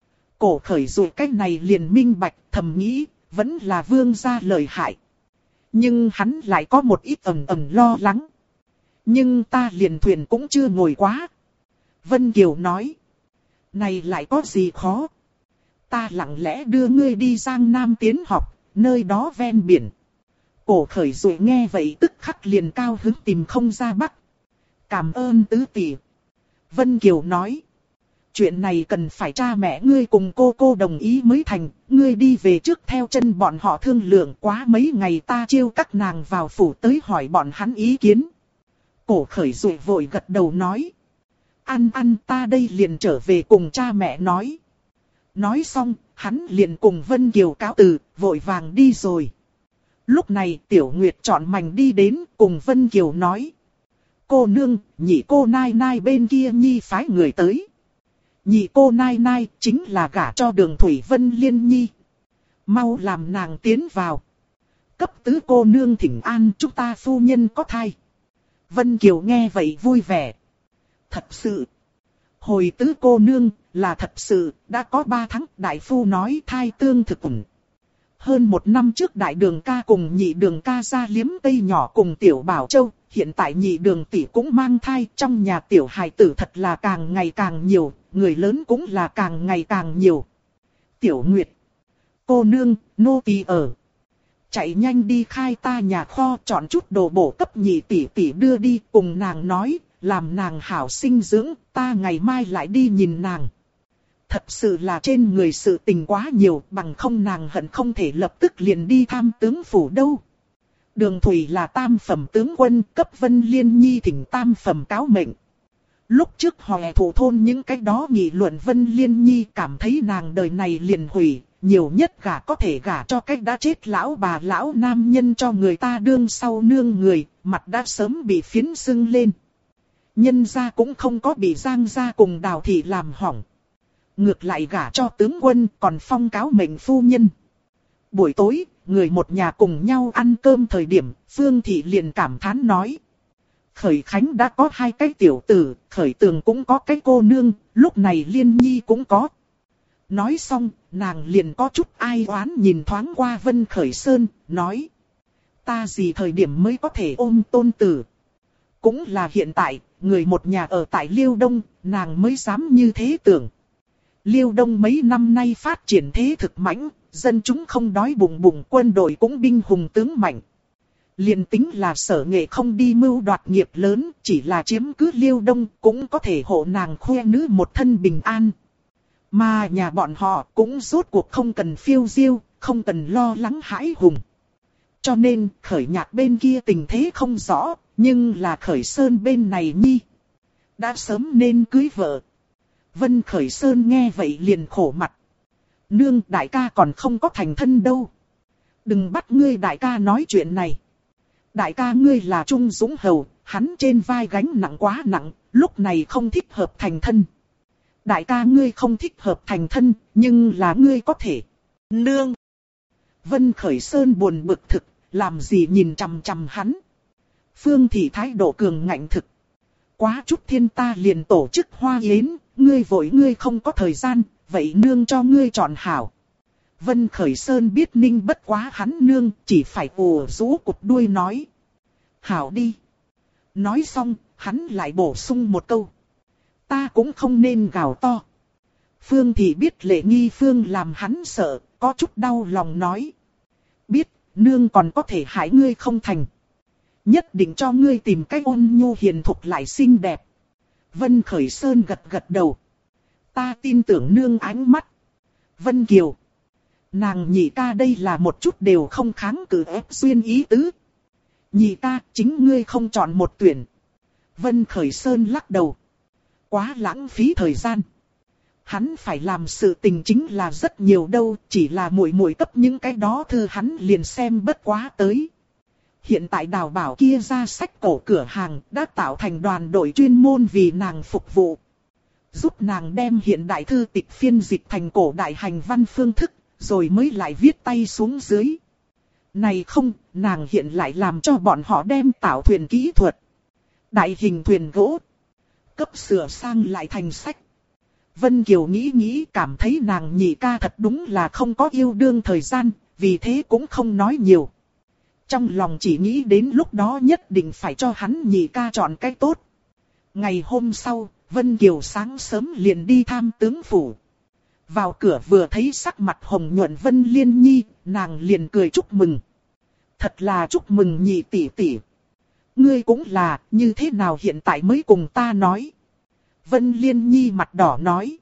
Cổ Khởi Dụ cách này liền minh bạch, thầm nghĩ, vẫn là vương gia lợi hại. Nhưng hắn lại có một ít ẩn lo lắng. Nhưng ta liền thuyền cũng chưa ngồi quá. Vân Kiều nói, này lại có gì khó. Ta lặng lẽ đưa ngươi đi Giang Nam tiến học, nơi đó ven biển. Cổ Khởi Dụ nghe vậy tức khắc liền cao hứng tìm không ra Bắc. Cảm ơn tứ tỷ. Vân Kiều nói. Chuyện này cần phải cha mẹ ngươi cùng cô đồng ý mới thành, ngươi đi về trước theo chân bọn họ thương lượng, quá mấy ngày ta chiêu các nàng vào phủ tới hỏi bọn hắn ý kiến. Cổ Khởi Dụ vội gật đầu nói. Ăn ta đây liền trở về cùng cha mẹ nói. Nói xong, hắn liền cùng Vân Kiều cáo từ, vội vàng đi rồi. Lúc này Tiểu Nguyệt chọn mảnh đi đến cùng Vân Kiều nói. Cô nương, nhị cô nai nai bên kia nhi phái người tới. Nhị cô nai nai chính là gả cho Đường Thủy Vân Liên nhi. Mau làm nàng tiến vào. Cấp tứ cô nương thỉnh an, chúng ta phu nhân có thai. Vân Kiều nghe vậy vui vẻ. Thật sự. Hồi tứ cô nương là thật sự, đã có 3 tháng đại phu nói thai tương thực ủng. Hơn 1 năm trước đại đường ca cùng nhị đường ca ra liếm tây nhỏ cùng tiểu Bảo Châu. Hiện tại nhị đường tỷ cũng mang thai, trong nhà tiểu hài tử thật là càng ngày càng nhiều, người lớn cũng là càng ngày càng nhiều. Tiểu Nguyệt, cô nương, nô tỳ ở. Chạy nhanh đi khai ta nhà kho, chọn chút đồ bổ cấp nhị tỷ tỷ đưa đi, cùng nàng nói, làm nàng hảo sinh dưỡng, ta ngày mai lại đi nhìn nàng. Thật sự là trên người sự tình quá nhiều, bằng không nàng hận không thể lập tức liền đi thăm tướng phủ đâu. Đường Thủy là tam phẩm tướng quân, cấp Vân Liên nhi thỉnh tam phẩm cáo mệnh. Lúc trước Hoè Thủ thôn những cái đó nghị luận Vân Liên Nhi cảm thấy nàng đời này liền hủy, nhiều nhất gả có thể gả cho cách đã chết lão bà lão nam nhân cho người ta đương sau nương người, mặt đã sớm bị phiến sưng lên. Nhân gia cũng không có bị Giang gia cùng Đào thị làm hỏng. Ngược lại gả cho tướng quân còn phong cáo mệnh phu nhân. Buổi tối, người một nhà cùng nhau ăn cơm thời điểm, Phương Thị liền cảm thán nói. Khởi Khánh đã có 2 cái tiểu tử, Khởi Tường cũng có cái cô nương, lúc này Liên Nhi cũng có. Nói xong, nàng liền có chút ai oán nhìn thoáng qua Vân Khởi Sơn, nói. Ta gì thời điểm mới có thể ôm tôn tử. Cũng là hiện tại, người một nhà ở tại Liêu Đông, nàng mới dám như thế tưởng. Liêu Đông mấy năm nay phát triển thế thực mãnh, dân chúng không đói bụng bụng, quân đội cũng binh hùng tướng mạnh. Liền tính là Sở Nghệ không đi mưu đoạt nghiệp lớn, chỉ là chiếm cứ Liêu Đông cũng có thể hộ nàng khoe nữ một thân bình an. Mà nhà bọn họ cũng rốt cuộc không cần phiêu diêu, không cần lo lắng hãi hùng. Cho nên Khởi Nhạc bên kia tình thế không rõ, nhưng là Khởi Sơn bên này nhi đã sớm nên cưới vợ. Vân Khởi Sơn nghe vậy liền khổ mặt. Nương, đại ca còn không có thành thân đâu. Đừng bắt ngươi đại ca nói chuyện này. Đại ca ngươi là Trung Dũng Hầu, hắn trên vai gánh nặng quá nặng, lúc này không thích hợp thành thân. Đại ca ngươi không thích hợp thành thân, nhưng là ngươi có thể. Nương! Vân Khởi Sơn buồn bực thực, làm gì nhìn chằm chằm hắn. Phương Thị thái độ cường ngạnh thực. Quá chút thiên ta liền tổ chức hoa yến, ngươi vội ngươi không có thời gian, vậy nương cho ngươi chọn hảo. Vân Khởi Sơn biết ninh bất quá hắn nương, chỉ phải ồ rũ cụt đuôi nói. Hảo đi. Nói xong, hắn lại bổ sung một câu. Ta cũng không nên gào to. Phương Thị biết Lệ Nghi Phương làm hắn sợ, có chút đau lòng nói. Biết, nương còn có thể hại ngươi không thành. Nhất định cho ngươi tìm cách ôn nhu hiền thục lại xinh đẹp. Vân Khởi Sơn gật gật đầu. Ta tin tưởng nương ánh mắt. Vân Kiều. Nàng nhị ca đây là một chút đều không kháng cự ép xuyên ý tứ. Nhị ca, chính ngươi không chọn một tuyển. Vân Khởi Sơn lắc đầu. Quá lãng phí thời gian. Hắn phải làm sự tình chính là rất nhiều đâu, chỉ là muội muội cấp những cái đó thư hắn liền xem bất quá tới. Hiện tại Đào Bảo kia ra sách cổ cửa hàng đã tạo thành đoàn đội chuyên môn vì nàng phục vụ. Giúp nàng đem hiện đại thư tịch phiên dịch thành cổ đại hành văn phương thức, rồi mới lại viết tay xuống dưới. Này không, nàng hiện lại làm cho bọn họ đem tạo thuyền kỹ thuật. Đại hình thuyền gỗ. Cấp sửa sang lại thành sách. Vân Kiều nghĩ cảm thấy nàng nhị ca thật đúng là không có yêu đương thời gian, vì thế cũng không nói nhiều. Trong lòng chỉ nghĩ đến lúc đó nhất định phải cho hắn nhị ca chọn cái tốt. Ngày hôm sau, Vân Kiều sáng sớm liền đi thăm tướng phủ. Vào cửa vừa thấy sắc mặt hồng nhuận Vân Liên Nhi, nàng liền cười chúc mừng. Thật là chúc mừng nhị tỷ tỷ. Ngươi cũng là, như thế nào hiện tại mới cùng ta nói. Vân Liên Nhi mặt đỏ nói.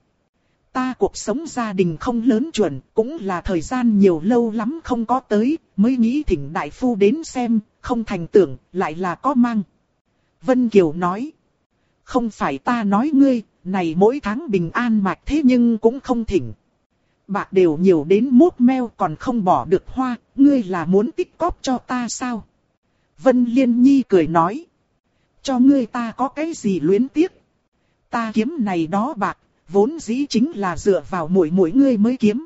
Ta cuộc sống gia đình không lớn chuẩn, cũng là thời gian nhiều lâu lắm không có tới, mới nghĩ thỉnh đại phu đến xem, không thành tưởng, lại là có mang. Vân Kiều nói. Không phải ta nói ngươi, này mỗi tháng bình an mạch thế nhưng cũng không thỉnh. Bạc đều nhiều đến mốt meo còn không bỏ được hoa, ngươi là muốn tích cóp cho ta sao? Vân Liên Nhi cười nói. Cho ngươi ta có cái gì luyến tiếc? Ta kiếm này đó bạc, vốn dĩ chính là dựa vào mỗi ngươi mới kiếm.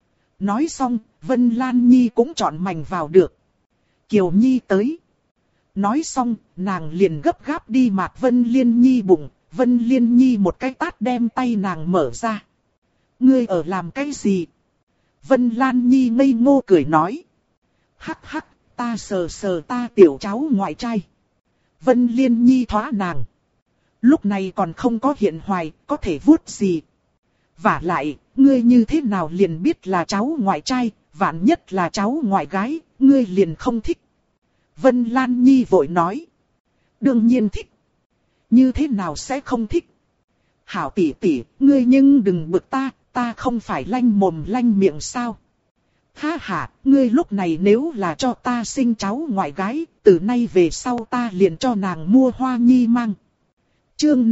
Nói xong, Vân Lan Nhi cũng chọn mảnh vào được. Kiều Nhi tới. Nói xong, nàng liền gấp gáp đi mạt Vân Liên Nhi bụng, Vân Liên Nhi một cái tát đem tay nàng mở ra. Ngươi ở làm cái gì? Vân Lan Nhi ngây ngô cười nói. Hắc hắc, ta sờ sờ ta tiểu cháu ngoại trai. Vân Liên Nhi thoá nàng. Lúc này còn không có hiện hoài, có thể vuốt gì. Vả lại, ngươi như thế nào liền biết là cháu ngoại trai, vạn nhất là cháu ngoại gái, ngươi liền không thích. Vân Lan Nhi vội nói. Đương nhiên thích. Như thế nào sẽ không thích? Hảo tỷ tỷ, ngươi nhưng đừng bực ta, ta không phải lanh mồm lanh miệng sao? Ha ha, ngươi lúc này nếu là cho ta sinh cháu ngoại gái, từ nay về sau ta liền cho nàng mua hoa nhi mang. Chương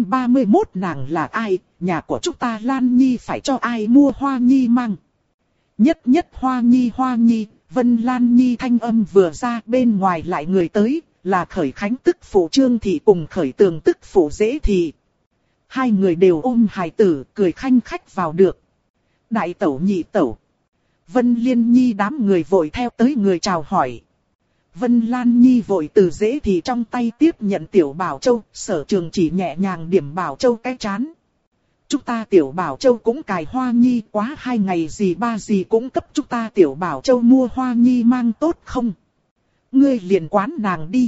531 nàng là ai, nhà của chúng ta Lan Nhi phải cho ai mua Hoa Nhi mang. Nhất nhất Hoa Nhi, Vân Lan Nhi thanh âm vừa ra, bên ngoài lại người tới, là Khởi Khánh tức phụ Trương Thị cùng Khởi Tường tức phụ Dễ Thị. Hai người đều ôm hài tử, cười khanh khách vào được. Đại tẩu nhị tẩu. Vân Liên Nhi đám người vội theo tới người chào hỏi. Vân Lan Nhi vội từ Dễ Thị trong tay tiếp nhận Tiểu Bảo Châu, Sở Trường chỉ nhẹ nhàng điểm Bảo Châu cái trán. Chúng ta Tiểu Bảo Châu cũng cài Hoa Nhi, quá 2 ngày gì 3 gì cũng cấp chúng ta Tiểu Bảo Châu mua Hoa Nhi mang tốt không? Ngươi liền quán nàng đi.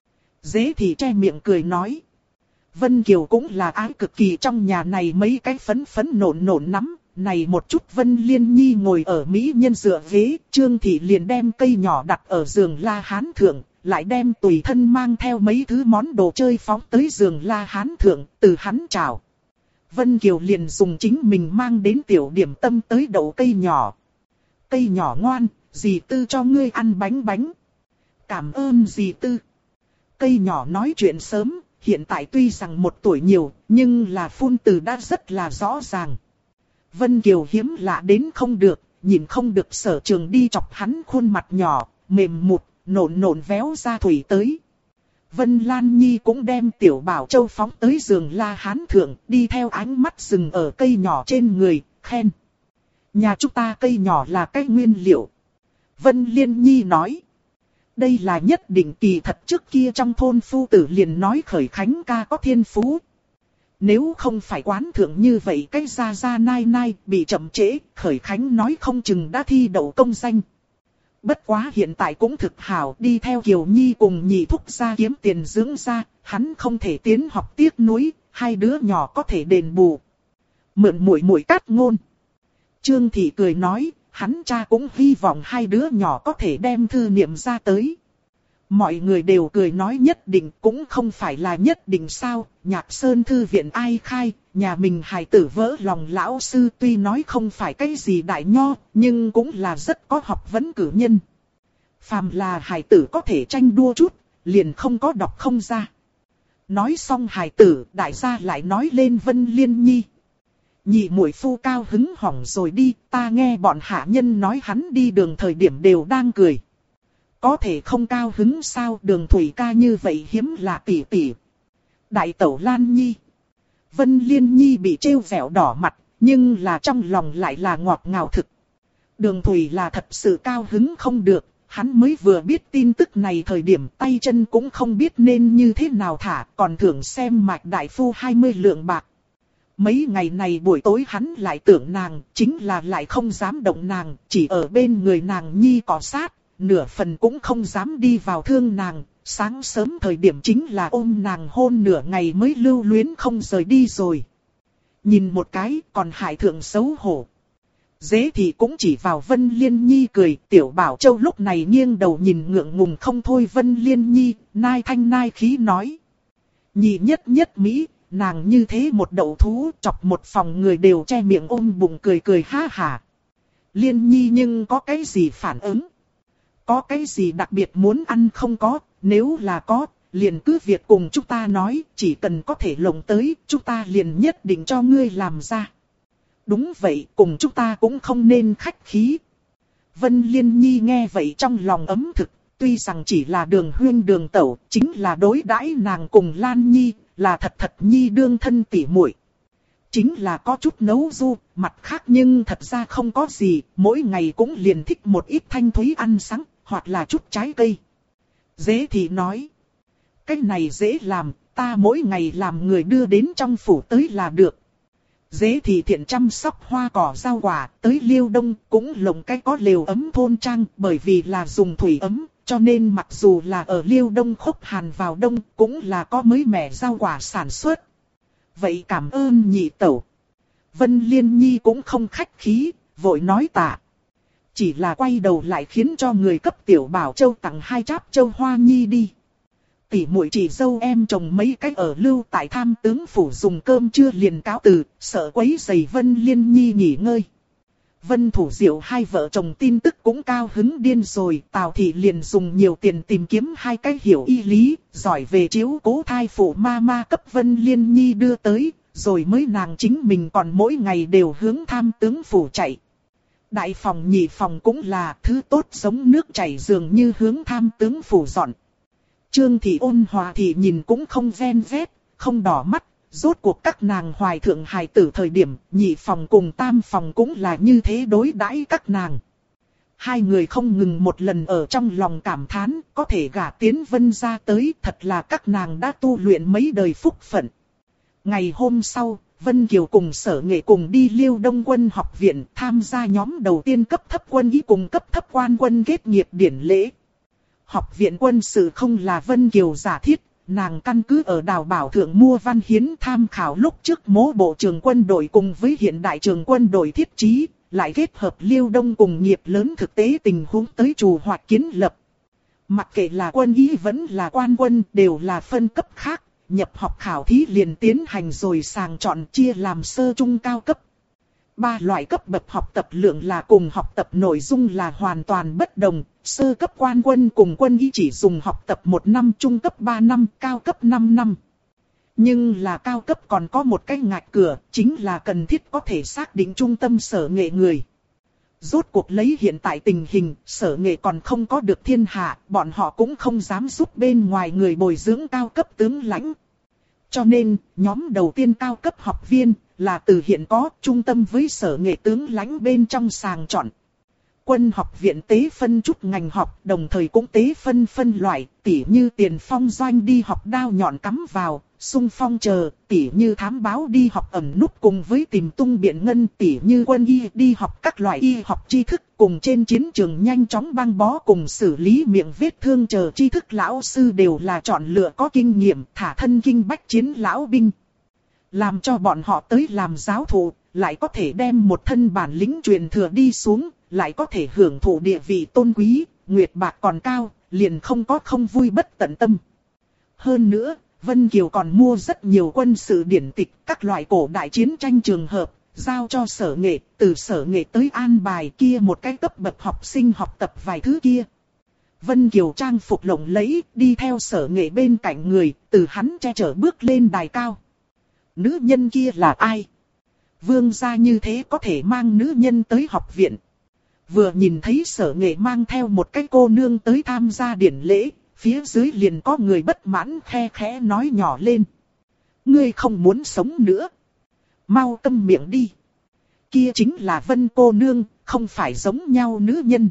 Dễ Thị che miệng cười nói. Vân Kiều cũng là ái cực kỳ trong nhà này mấy cái phấn nộn nắm. Này một chút Vân Liên Nhi ngồi ở mỹ nhân dựa ghế, Trương Thị liền đem cây nhỏ đặt ở giường La Hán thượng, lại đem tùy thân mang theo mấy thứ món đồ chơi phóng tới giường La Hán thượng, từ hắn chào. Vân Kiều liền dùng chính mình mang đến tiểu điểm tâm tới đậu cây nhỏ. Cây nhỏ ngoan, dì Tư cho ngươi ăn bánh. Cảm ơn dì Tư. Cây nhỏ nói chuyện sớm, hiện tại tuy rằng 1 tuổi nhiều, nhưng là phun từ đã rất là rõ ràng. Vân Kiều hiếm lạ đến không được, nhìn không được Sở Trường đi chọc hắn khuôn mặt nhỏ, mềm mụt, nộn véo ra thủy tới. Vân Lan Nhi cũng đem Tiểu Bảo Châu phóng tới giường La Hán thượng, đi theo ánh mắt dừng ở cây nhỏ trên người, khen. Nhà chúng ta cây nhỏ là cái nguyên liệu. Vân Liên Nhi nói. Đây là nhất định kỳ thật, trước kia trong thôn phu tử liền nói Khởi Khánh ca có thiên phú. Nếu không phải quán thượng như vậy cái ra nai bị chậm trễ, Khởi Khánh nói không chừng đã thi đậu công danh. Bất quá hiện tại cũng thực hảo, đi theo Kiều Nhi cùng nhị thúc ra kiếm tiền dưỡng ra, hắn không thể tiến học tiếc nuối, 2 đứa nhỏ có thể đền bù. Mượn muội cắt ngôn. Trương Thị cười nói, hắn cha cũng hy vọng 2 đứa nhỏ có thể đem thư niệm ra tới. Mọi người đều cười nói nhất định, cũng không phải là nhất định sao, Nhạc Sơn thư viện ai khai, nhà mình hài tử vỡ lòng lão sư tuy nói không phải cái gì đại nho, nhưng cũng là rất có học vấn cử nhân. Phàm là hài tử có thể tranh đua chút, liền không có đọc không ra. Nói xong hài tử, đại gia lại nói lên Vân Liên Nhi. Nhị muội phu cao hứng hỏng rồi đi, ta nghe bọn hạ nhân nói hắn đi đường thời điểm đều đang cười. Có thể không cao hứng sao, Đường Thủy ca như vậy hiếm lạ tỉ tỉ. Đại tẩu Lan Nhi. Vân Liên Nhi bị trêu vẻo đỏ mặt, nhưng là trong lòng lại là ngọt ngào thực. Đường Thủy là thật sự cao hứng không được, hắn mới vừa biết tin tức này thời điểm tay chân cũng không biết nên như thế nào thả, còn thưởng xem Mạch đại phu 20 lượng bạc. Mấy ngày này buổi tối hắn lại tưởng nàng, chính là lại không dám động nàng, chỉ ở bên người nàng Nhi cọ sát. Nửa phần cũng không dám đi vào thương nàng, sáng sớm thời điểm chính là ôm nàng hôn nửa ngày mới lưu luyến không rời đi rồi. Nhìn một cái còn hại thượng xấu hổ. Dễ thì cũng chỉ vào Vân Liên Nhi cười, Tiểu Bảo Châu lúc này nghiêng đầu nhìn ngượng ngùng không thôi Vân Liên Nhi, nai thanh nai khí nói. Nhị nhất Mỹ, nàng như thế một đậu thú, chọc một phòng người đều che miệng ôm bụng cười ha hả. Liên Nhi nhưng có cái gì phản ứng? Có cái gì đặc biệt muốn ăn không có, nếu là có, liền cứ việc cùng chúng ta nói, chỉ cần có thể lồng tới, chúng ta liền nhất định cho ngươi làm ra. Đúng vậy, cùng chúng ta cũng không nên khách khí. Vân Liên Nhi nghe vậy trong lòng ấm thực, tuy rằng chỉ là Đường huynh Đường tẩu, chính là đối đãi nàng cùng Lan Nhi, là thật Nhi đương thân tỉ muội. Chính là có chút nấu du, mặt khác nhưng thật ra không có gì, mỗi ngày cũng liền thích một ít thanh thúy ăn sáng, hoặc là chút trái cây. Dễ thì nói, cái này dễ làm, ta mỗi ngày làm người đưa đến trong phủ tới là được. Dễ thì thiện chăm sóc hoa cỏ rau quả, tới Liêu Đông cũng lồng cái có lều ấm thôn trang, bởi vì là dùng thủy ấm, cho nên mặc dù là ở Liêu Đông khốc hàn vào đông, cũng là có mới mẻ rau quả sản xuất. Vậy cảm ơn nhị tẩu. Vân Liên Nhi cũng không khách khí, vội nói tạ. Chỉ là quay đầu lại khiến cho người cấp Tiểu Bảo Châu tặng 2 cháp châu Hoa Nhi đi. Tỷ muội chị dâu em chồng mấy cách ở lưu tại Tham tướng phủ dùng cơm trưa liền cáo từ, sợ quấy rầy Vân Liên Nhi nghỉ ngơi. Vân Thủ Diệu hai vợ chồng tin tức cũng cao hứng điên rồi. Tào Thị liền dùng nhiều tiền tìm kiếm hai cái hiểu y lý, giỏi về chiếu cố thai phụ ma cấp Vân Liên Nhi đưa tới, rồi mới nàng chính mình còn mỗi ngày đều hướng tham tướng phủ chạy. Đại phòng nhị phòng cũng là thứ tốt giống nước chảy dường như hướng tham tướng phủ dọn. Trương Thị Ôn Hòa thì nhìn cũng không ven vét, không đỏ mắt. Rốt cuộc các nàng hoài thượng hài tử thời điểm, nhị phòng cùng tam phòng cũng là như thế đối đãi các nàng. Hai người không ngừng một lần ở trong lòng cảm thán, có thể gả tiến Vân gia tới, thật là các nàng đã tu luyện mấy đời phúc phận. Ngày hôm sau, Vân Kiều cùng Sở Nghệ cùng đi Liêu Đông Quân học viện tham gia nhóm đầu tiên cấp thấp quân ý cùng cấp thấp quan quân kết nghiệp điển lễ. Học viện quân sự không là Vân Kiều giả thiết. Nàng căn cứ ở Đào Bảo Thượng mua văn hiến tham khảo lúc trước mỗ bộ trường quân đội cùng với hiện đại trường quân đội thiết trí, lại kết hợp Liêu Đông cùng nghiệp lớn thực tế tình huống tới trù hoạch kiến lập. Mặc kệ là quân y vẫn là quan quân đều là phân cấp khác, nhập học khảo thí liền tiến hành rồi sàng chọn chia làm sơ trung cao cấp. Ba loại cấp bậc học tập lượng là cùng học tập nội dung là hoàn toàn bất đồng. Sơ cấp quan quân cùng quân y chỉ dùng học tập 1 năm, trung cấp 3 năm, cao cấp 5 năm. Nhưng là cao cấp còn có một cái ngạch cửa, chính là cần thiết có thể xác định trung tâm Sở Nghệ người. Rốt cuộc lấy hiện tại tình hình, Sở Nghệ còn không có được thiên hạ, bọn họ cũng không dám giúp bên ngoài người bồi dưỡng cao cấp tướng lãnh. Cho nên, nhóm đầu tiên cao cấp học viên là từ hiện có trung tâm với Sở Nghệ tướng lãnh bên trong sàng chọn. Quân học viện tế phân chút ngành học, đồng thời cũng tế phân loại, tỉ như tiền phong doanh đi học đao nhọn cắm vào, xung phong chờ, tỉ như thám báo đi học ẩn núp cùng với tìm tung biện ngân, tỉ như quân y đi học các loại y học tri thức, cùng trên chiến trường nhanh chóng băng bó cùng xử lý miệng vết thương chờ tri thức lão sư đều là chọn lựa có kinh nghiệm, thả thân kinh bách chiến lão binh. Làm cho bọn họ tới làm giáo thụ, lại có thể đem một thân bản lĩnh truyền thừa đi xuống, lại có thể hưởng thụ địa vị tôn quý, nguyệt bạc còn cao, liền không có không vui bất tận tâm. Hơn nữa, Vân Kiều còn mua rất nhiều quân sự điển tịch, các loại cổ đại chiến tranh trường hợp, giao cho Sở Nghệ, từ Sở Nghệ tới an bài kia một cái cấp bậc học sinh học tập vài thứ kia. Vân Kiều trang phục lộng lẫy, đi theo Sở Nghệ bên cạnh người, từ hắn che chở bước lên đài cao. Nữ nhân kia là ai? Vương gia như thế có thể mang nữ nhân tới học viện. Vừa nhìn thấy Sở Nghệ mang theo một cái cô nương tới tham gia điển lễ, phía dưới liền có người bất mãn khe khẽ nói nhỏ lên. Ngươi không muốn sống nữa. Mau câm miệng đi. Kia chính là Vân cô nương, không phải giống nhau nữ nhân.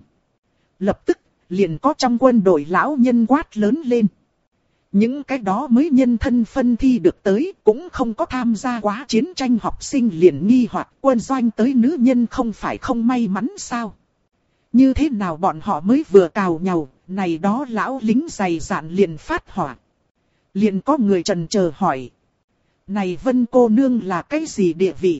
Lập tức, liền có trong quân đội lão nhân quát lớn lên. Những cái đó mới nhân thân phân thi được tới, cũng không có tham gia quá chiến tranh học sinh liền nghi hoặc quân doanh tới nữ nhân không phải không may mắn sao. Như thế nào bọn họ mới vừa cào nhàu, này đó lão lính dày dạn liền phát hỏa. Liền có người trần chờ hỏi. Này Vân cô nương là cái gì địa vị?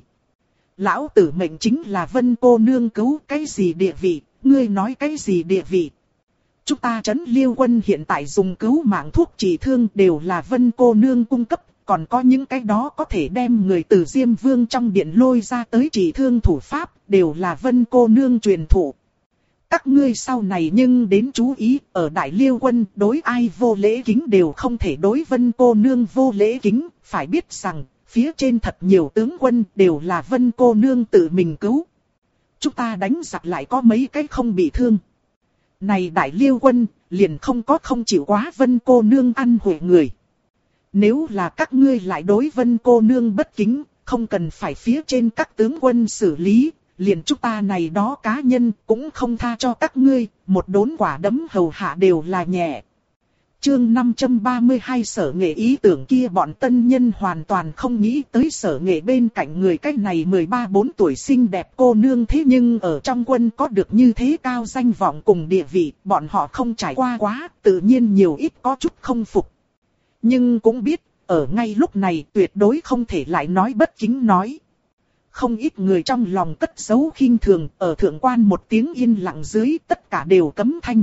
Lão tử mệnh chính là Vân cô nương cứu cái gì địa vị, ngươi nói cái gì địa vị? Chúng ta trấn Liêu quân hiện tại dùng cứu mạng thuốc trị thương đều là Vân cô nương cung cấp, còn có những cái đó có thể đem người từ Diêm Vương trong điện lôi ra tới trị thương thủ pháp, đều là Vân cô nương truyền thụ. Các ngươi sau này nhưng đến chú ý, ở Đại Liêu quân đối ai vô lễ kính đều không thể đối Vân cô nương vô lễ kính, phải biết rằng, phía trên thật nhiều tướng quân đều là Vân cô nương tự mình cứu. Chúng ta đánh giặc lại có mấy cái không bị thương. Này Đại Liêu quân, liền không có không chịu quá Vân cô nương ăn hủy người. Nếu là các ngươi lại đối Vân cô nương bất kính, không cần phải phía trên các tướng quân xử lý, liền chúng ta này đó cá nhân cũng không tha cho các ngươi, một đốn quả đấm hầu hạ đều là nhẹ. Chương 532 Sở Nghệ ý tưởng kia bọn tân nhân hoàn toàn không nghĩ tới Sở Nghệ bên cạnh người cách này 13-14 tuổi xinh đẹp cô nương, thế nhưng ở trong quân có được như thế cao danh vọng cùng địa vị, bọn họ không trải qua quá, tự nhiên nhiều ít có chút không phục. Nhưng cũng biết, ở ngay lúc này tuyệt đối không thể lại nói bất kính nói. Không ít người trong lòng cất giấu khinh thường, ở thượng quan một tiếng yên lặng dưới tất cả đều cấm thanh.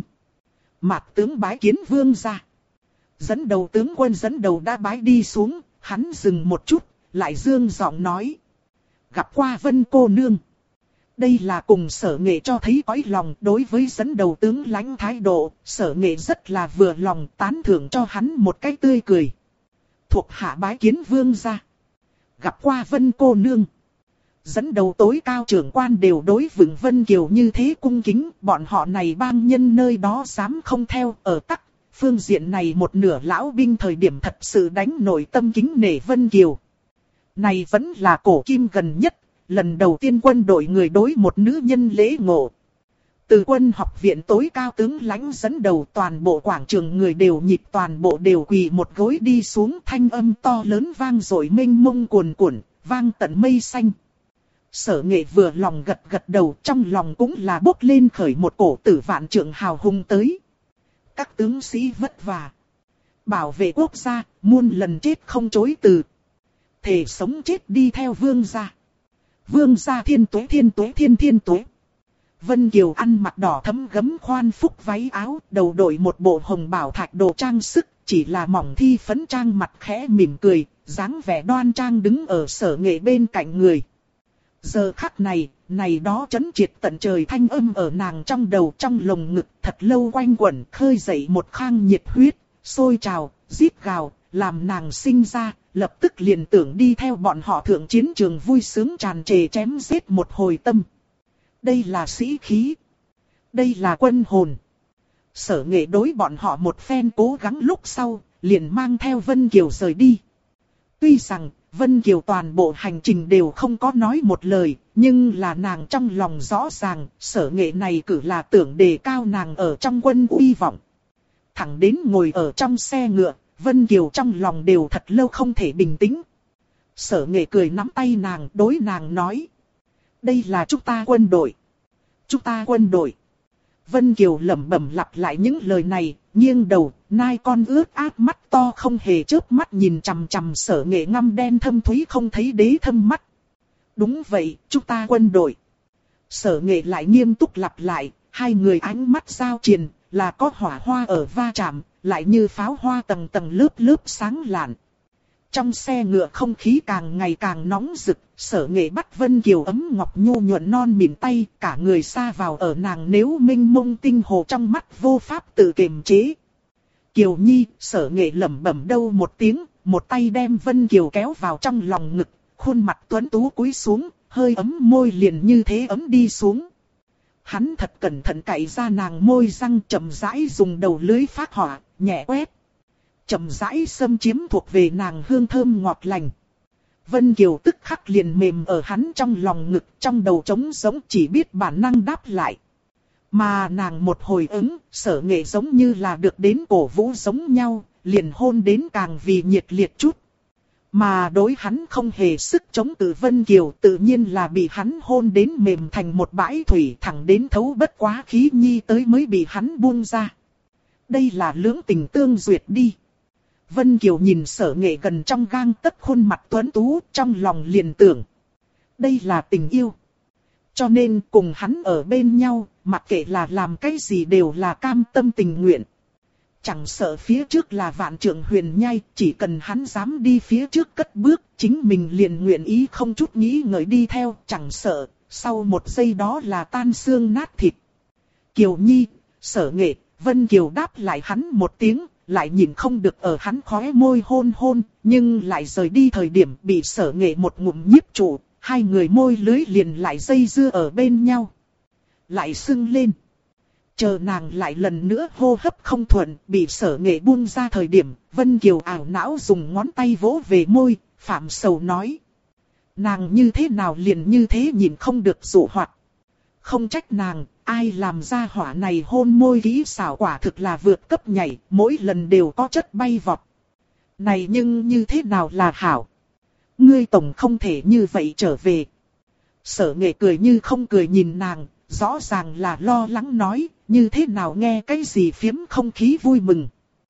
Mạt tướng bái kiến vương gia. Dẫn đầu tướng quân dẫn đầu đã bái đi xuống, hắn dừng một chút, lại dương giọng nói. Gặp qua Vân cô nương. Đây là cùng Sở Nghệ cho thấy cõi lòng. Đối với dẫn đầu tướng lãnh thái độ, Sở Nghệ rất là vừa lòng, tán thưởng cho hắn một cái tươi cười. Thuộc hạ bái kiến vương gia. Gặp qua Vân cô nương. Dẫn đầu tối cao trưởng quan đều đối vững Vân Kiều như thế cung kính, bọn họ này bang nhân nơi đó dám không theo. Ở tắc phương diện này một nửa lão binh thời điểm thật sự đánh nổi tâm kính nể Vân Kiều. Này vẫn là cổ kim gần nhất, lần đầu tiên quân đội người đối một nữ nhân lễ ngộ. Từ quân học viện tối cao tướng lãnh dẫn đầu, toàn bộ quảng trường người đều nhịp, toàn bộ đều quỳ một gối đi xuống, thanh âm to lớn vang dội mênh mông cuồn cuộn, vang tận mây xanh. Sở Nghệ vừa lòng gật gật đầu, trong lòng cũng là bốc lên khởi một cổ tử vạn trượng hào hùng tới. Các tướng sĩ vất vả, bảo vệ quốc gia, muôn lần chết không chối từ. Thề sống chết đi theo vương gia. Vương gia thiên tuế thiên tuế thiên thiên tuế. Vân Kiều ăn mặc đỏ thấm gấm khoan phúc váy áo, đầu đội một bộ hồng bảo thạch đồ trang sức, chỉ là mỏng thi phấn trang mặt khẽ mỉm cười, dáng vẻ đoan trang đứng ở Sở Nghệ bên cạnh người. Giờ khắc này, này đó chấn triệt tận trời thanh âm ở nàng trong đầu trong lồng ngực thật lâu quanh quẩn, khơi dậy một khang nhiệt huyết, sôi trào, rít gào, làm nàng sinh ra, lập tức liền tưởng đi theo bọn họ thượng chiến trường vui sướng tràn trề chém giết một hồi tâm. Đây là sĩ khí. Đây là quân hồn. Sở Nghệ đối bọn họ một phen cố gắng lúc sau, liền mang theo Vân Kiều rời đi. Tuy rằng, Vân Kiều toàn bộ hành trình đều không có nói một lời, nhưng là nàng trong lòng rõ ràng, Sở Nghệ này cử là tưởng đề cao nàng ở trong quân uy vọng. Thẳng đến ngồi ở trong xe ngựa, Vân Kiều trong lòng đều thật lâu không thể bình tĩnh. Sở Nghệ cười nắm tay nàng, đối nàng nói. Đây là chúng ta quân đội. Chúng ta quân đội. Vân Kiều lẩm bẩm lặp lại những lời này, nghiêng đầu, nai con ướt át mắt to không hề chớp mắt nhìn chằm chằm Sở Nghệ ngăm đen thâm thúy không thấy đế thâm mắt. Đúng vậy, chúng ta quân đội. Sở Nghệ lại nghiêm túc lặp lại, hai người ánh mắt giao triền, là có hỏa hoa ở va chạm, lại như pháo hoa tầng tầng lớp lớp sáng lạn. Trong xe ngựa không khí càng ngày càng nóng rực, Sở Nghệ bắt Vân Kiều ấm ngọc nhu nhuận non mịn tay, cả người sa vào ở nàng nếu minh mông tinh hồ trong mắt vô pháp tự kiềm chế. Kiều Nhi, Sở Nghệ lẩm bẩm đâu một tiếng, một tay đem Vân Kiều kéo vào trong lòng ngực, khuôn mặt tuấn tú cúi xuống, hơi ấm môi liền như thế ấm đi xuống. Hắn thật cẩn thận cạy ra nàng môi răng, chậm rãi dùng đầu lưới phát hỏa, nhẹ quét. Chậm rãi xâm chiếm thuộc về nàng hương thơm ngọt lành. Vân Kiều tức khắc liền mềm ở hắn trong lòng ngực, trong đầu trống giống chỉ biết bản năng đáp lại. Mà nàng một hồi ứng, Sở Nghệ giống như là được đến cổ vũ giống nhau, liền hôn đến càng vì nhiệt liệt chút. Mà đối hắn không hề sức chống từ Vân Kiều, tự nhiên là bị hắn hôn đến mềm thành một bãi thủy, thẳng đến thấu bất quá khí nhi tới mới bị hắn buông ra. Đây là lưỡng tình tương duyệt đi. Vân Kiều nhìn Sở Nghệ gần trong gang tấc khuôn mặt tuấn tú, trong lòng liền tưởng. Đây là tình yêu. Cho nên cùng hắn ở bên nhau, mặc kệ là làm cái gì đều là cam tâm tình nguyện. Chẳng sợ phía trước là vạn trượng huyền nhai, chỉ cần hắn dám đi phía trước cất bước, chính mình liền nguyện ý không chút nghĩ ngợi đi theo, chẳng sợ, sau một giây đó là tan xương nát thịt. Kiều Nhi, Sở Nghệ, Vân Kiều đáp lại hắn một tiếng, lại nhìn không được ở hắn khóe môi hôn hôn, nhưng lại rời đi thời điểm bị Sở Nghệ một ngụm nhiếp trụ, hai người môi lưới liền lại dây dưa ở bên nhau. Lại sưng lên. Chờ nàng lại lần nữa hô hấp không thuận, bị Sở Nghệ buông ra thời điểm, Vân Kiều ảo não dùng ngón tay vỗ về môi, phạm sầu nói. Nàng như thế nào liền như thế nhìn không được dụ hoạt. Không trách nàng, ai làm ra hỏa này hôn môi kỹ xảo quả thực là vượt cấp nhảy, mỗi lần đều có chất bay vọt. Này nhưng như thế nào là hảo? Ngươi tổng không thể như vậy trở về. Sở Nghệ cười như không cười nhìn nàng, rõ ràng là lo lắng nói, như thế nào nghe cái gì phiếm không khí vui mừng.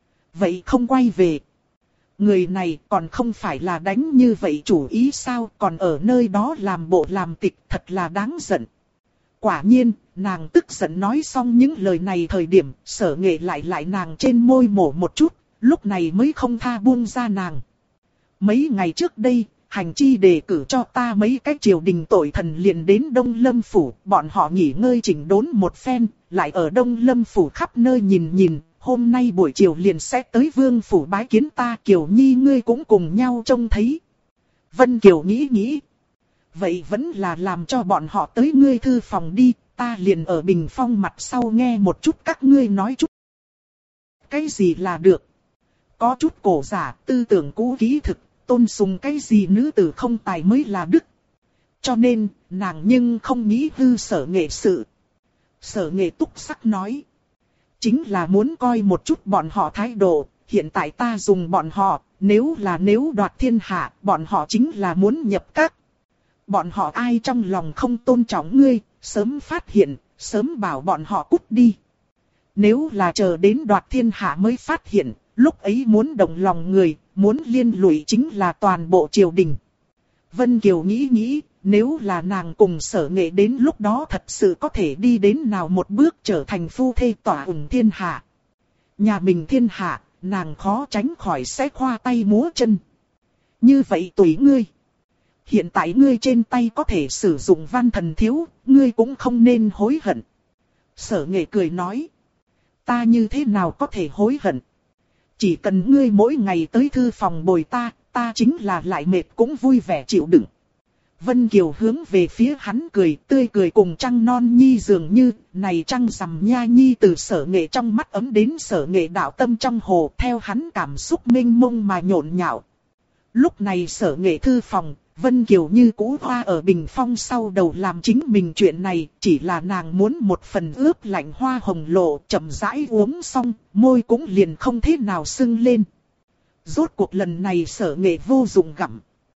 Vậy không quay về. Người này còn không phải là đánh như vậy chủ ý sao, còn ở nơi đó làm bộ làm tịch, thật là đáng giận. Quả nhiên, nàng tức giận nói xong những lời này thời điểm, Sở Nghệ lại nàng trên môi mổ một chút, lúc này mới không tha buông ra nàng. Mấy ngày trước đây, hành chi đề cử cho ta mấy cái triều đình tội thần liền đến Đông Lâm Phủ, bọn họ nghỉ ngơi chỉnh đốn một phen, lại ở Đông Lâm Phủ khắp nơi nhìn nhìn, hôm nay buổi chiều liền sẽ tới Vương Phủ bái kiến ta. Kiều Nhi ngươi cũng cùng nhau trông thấy. Vân Kiều nghĩ nghĩ. Vậy vẫn là làm cho bọn họ tới ngươi thư phòng đi, ta liền ở bình phong mặt sau nghe một chút các ngươi nói chút. Cái gì là được? Có chút cổ giả, tư tưởng cũ kỹ thực, tôn sùng cái gì nữ tử không tài mới là đức. Cho nên, nàng nhưng không nghĩ hư Sở Nghệ sự. Sở Nghệ túc sắc nói. Chính là muốn coi một chút bọn họ thái độ, hiện tại ta dùng bọn họ, nếu đoạt thiên hạ, bọn họ chính là muốn nhập các. Bọn họ ai trong lòng không tôn trọng ngươi, sớm phát hiện, sớm bảo bọn họ cút đi. Nếu là chờ đến đoạt thiên hạ mới phát hiện, lúc ấy muốn động lòng người, muốn liên lụy chính là toàn bộ triều đình. Vân Kiều nghĩ nghĩ, nếu là nàng cùng Sở Nghệ đến lúc đó thật sự có thể đi đến nào một bước trở thành phu thê tỏa ủng thiên hạ. Nhà mình thiên hạ, nàng khó tránh khỏi sẽ khoa tay múa chân. Như vậy tùy ngươi. Hiện tại ngươi trên tay có thể sử dụng văn thần thiếu, ngươi cũng không nên hối hận. Sở Nghệ cười nói. Ta như thế nào có thể hối hận? Chỉ cần ngươi mỗi ngày tới thư phòng bồi ta, ta chính là lại mệt cũng vui vẻ chịu đựng. Vân Kiều hướng về phía hắn cười, tươi cười cùng trăng non nhi dường như, này trăng rằm nha nhi từ Sở Nghệ trong mắt ấm đến Sở Nghệ đạo tâm trong hồ, theo hắn cảm xúc mênh mông mà nhộn nhạo. Lúc này Sở Nghệ thư phòng, Vân Kiều như cũ hoa ở bình phong sau đầu làm chính mình chuyện này, chỉ là nàng muốn một phần ướp lạnh hoa hồng lộ, chậm rãi uống xong, môi cũng liền không thế nào sưng lên. Rốt cuộc lần này Sở Nghệ vô dụng gặm.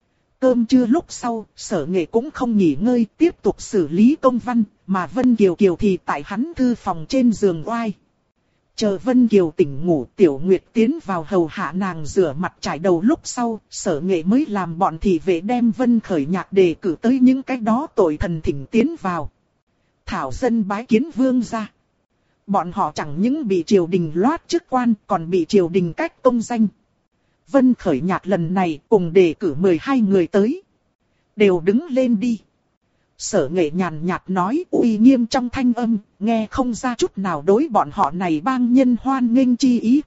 Cơm trưa lúc sau, Sở Nghệ cũng không nghỉ ngơi, tiếp tục xử lý công văn, mà Vân Kiều thì tại hắn thư phòng trên giường oai. Chờ Vân Kiều tỉnh ngủ, Tiểu Nguyệt tiến vào hầu hạ nàng rửa mặt trải đầu lúc sau, Sở Nghệ mới làm bọn thị vệ đem Vân Khởi Nhạc đề cử tới những cái đó tội thần thỉnh tiến vào. Thảo dân bái kiến vương gia. Bọn họ chẳng những bị triều đình loát chức quan, còn bị triều đình cách công danh. Vân Khởi Nhạc lần này cùng đề cử 12 người tới. Đều đứng lên đi. Sở Nghệ nhàn nhạt nói, uy nghiêm trong thanh âm, nghe không ra chút nào đối bọn họ này bang nhân hoan nghênh chi ý.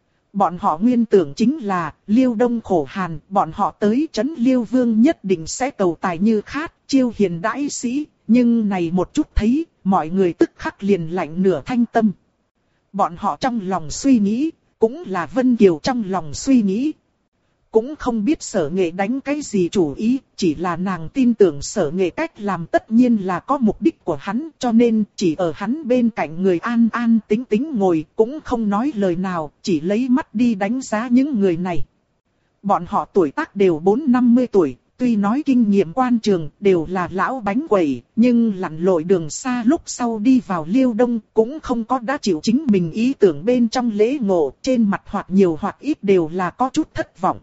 Bọn họ nguyên tưởng chính là, Liêu Đông khổ hàn, bọn họ tới trấn Liêu Vương nhất định sẽ cầu tài như khát, chiêu hiền đãi sĩ, nhưng này một chút thấy, mọi người tức khắc liền lạnh nửa thanh tâm. Bọn họ trong lòng suy nghĩ, cũng là Vân Kiều trong lòng suy nghĩ. Cũng không biết Sở Nghệ đánh cái gì chủ ý, chỉ là nàng tin tưởng Sở Nghệ cách làm tất nhiên là có mục đích của hắn, cho nên chỉ ở hắn bên cạnh người an an tính tính ngồi, cũng không nói lời nào, chỉ lấy mắt đi đánh giá những người này. Bọn họ tuổi tác đều 40-50 tuổi, tuy nói kinh nghiệm quan trường đều là lão bánh quẩy, nhưng lặn lội đường xa lúc sau đi vào Liêu Đông cũng không có đã chịu chính mình ý tưởng bên trong lễ ngộ, trên mặt hoặc nhiều hoặc ít đều là có chút thất vọng.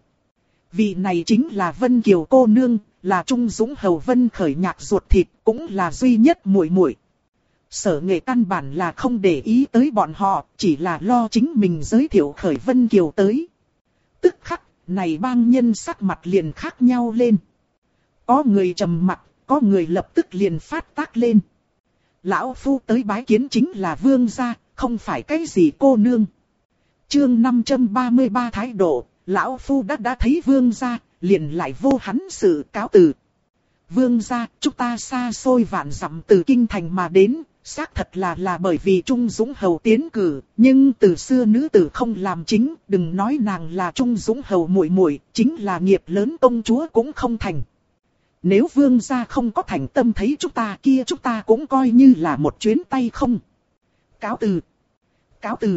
Vị này chính là Vân Kiều cô nương, là Trung Dũng hầu Vân Khởi Nhạc ruột thịt, cũng là duy nhất muội muội. Sở Nghệ căn bản là không để ý tới bọn họ, chỉ là lo chính mình giới thiệu khởi Vân Kiều tới. Tức khắc, này bang nhân sắc mặt liền khác nhau lên. Có người trầm mặc, có người lập tức liền phát tác lên. Lão phu tới bái kiến chính là vương gia, không phải cái gì cô nương. Chương 533 thái độ. Lão phu đã thấy vương gia, liền lại vô hắn sự cáo từ. Vương gia, chúng ta xa xôi vạn dặm từ kinh thành mà đến, xác thật là bởi vì Trung Dũng hầu tiến cử, nhưng từ xưa nữ tử không làm chính, đừng nói nàng là Trung Dũng hầu muội muội, chính là nghiệp lớn công chúa cũng không thành. Nếu vương gia không có thành tâm thấy chúng ta kia, chúng ta cũng coi như là một chuyến tay không. Cáo từ. Cáo từ.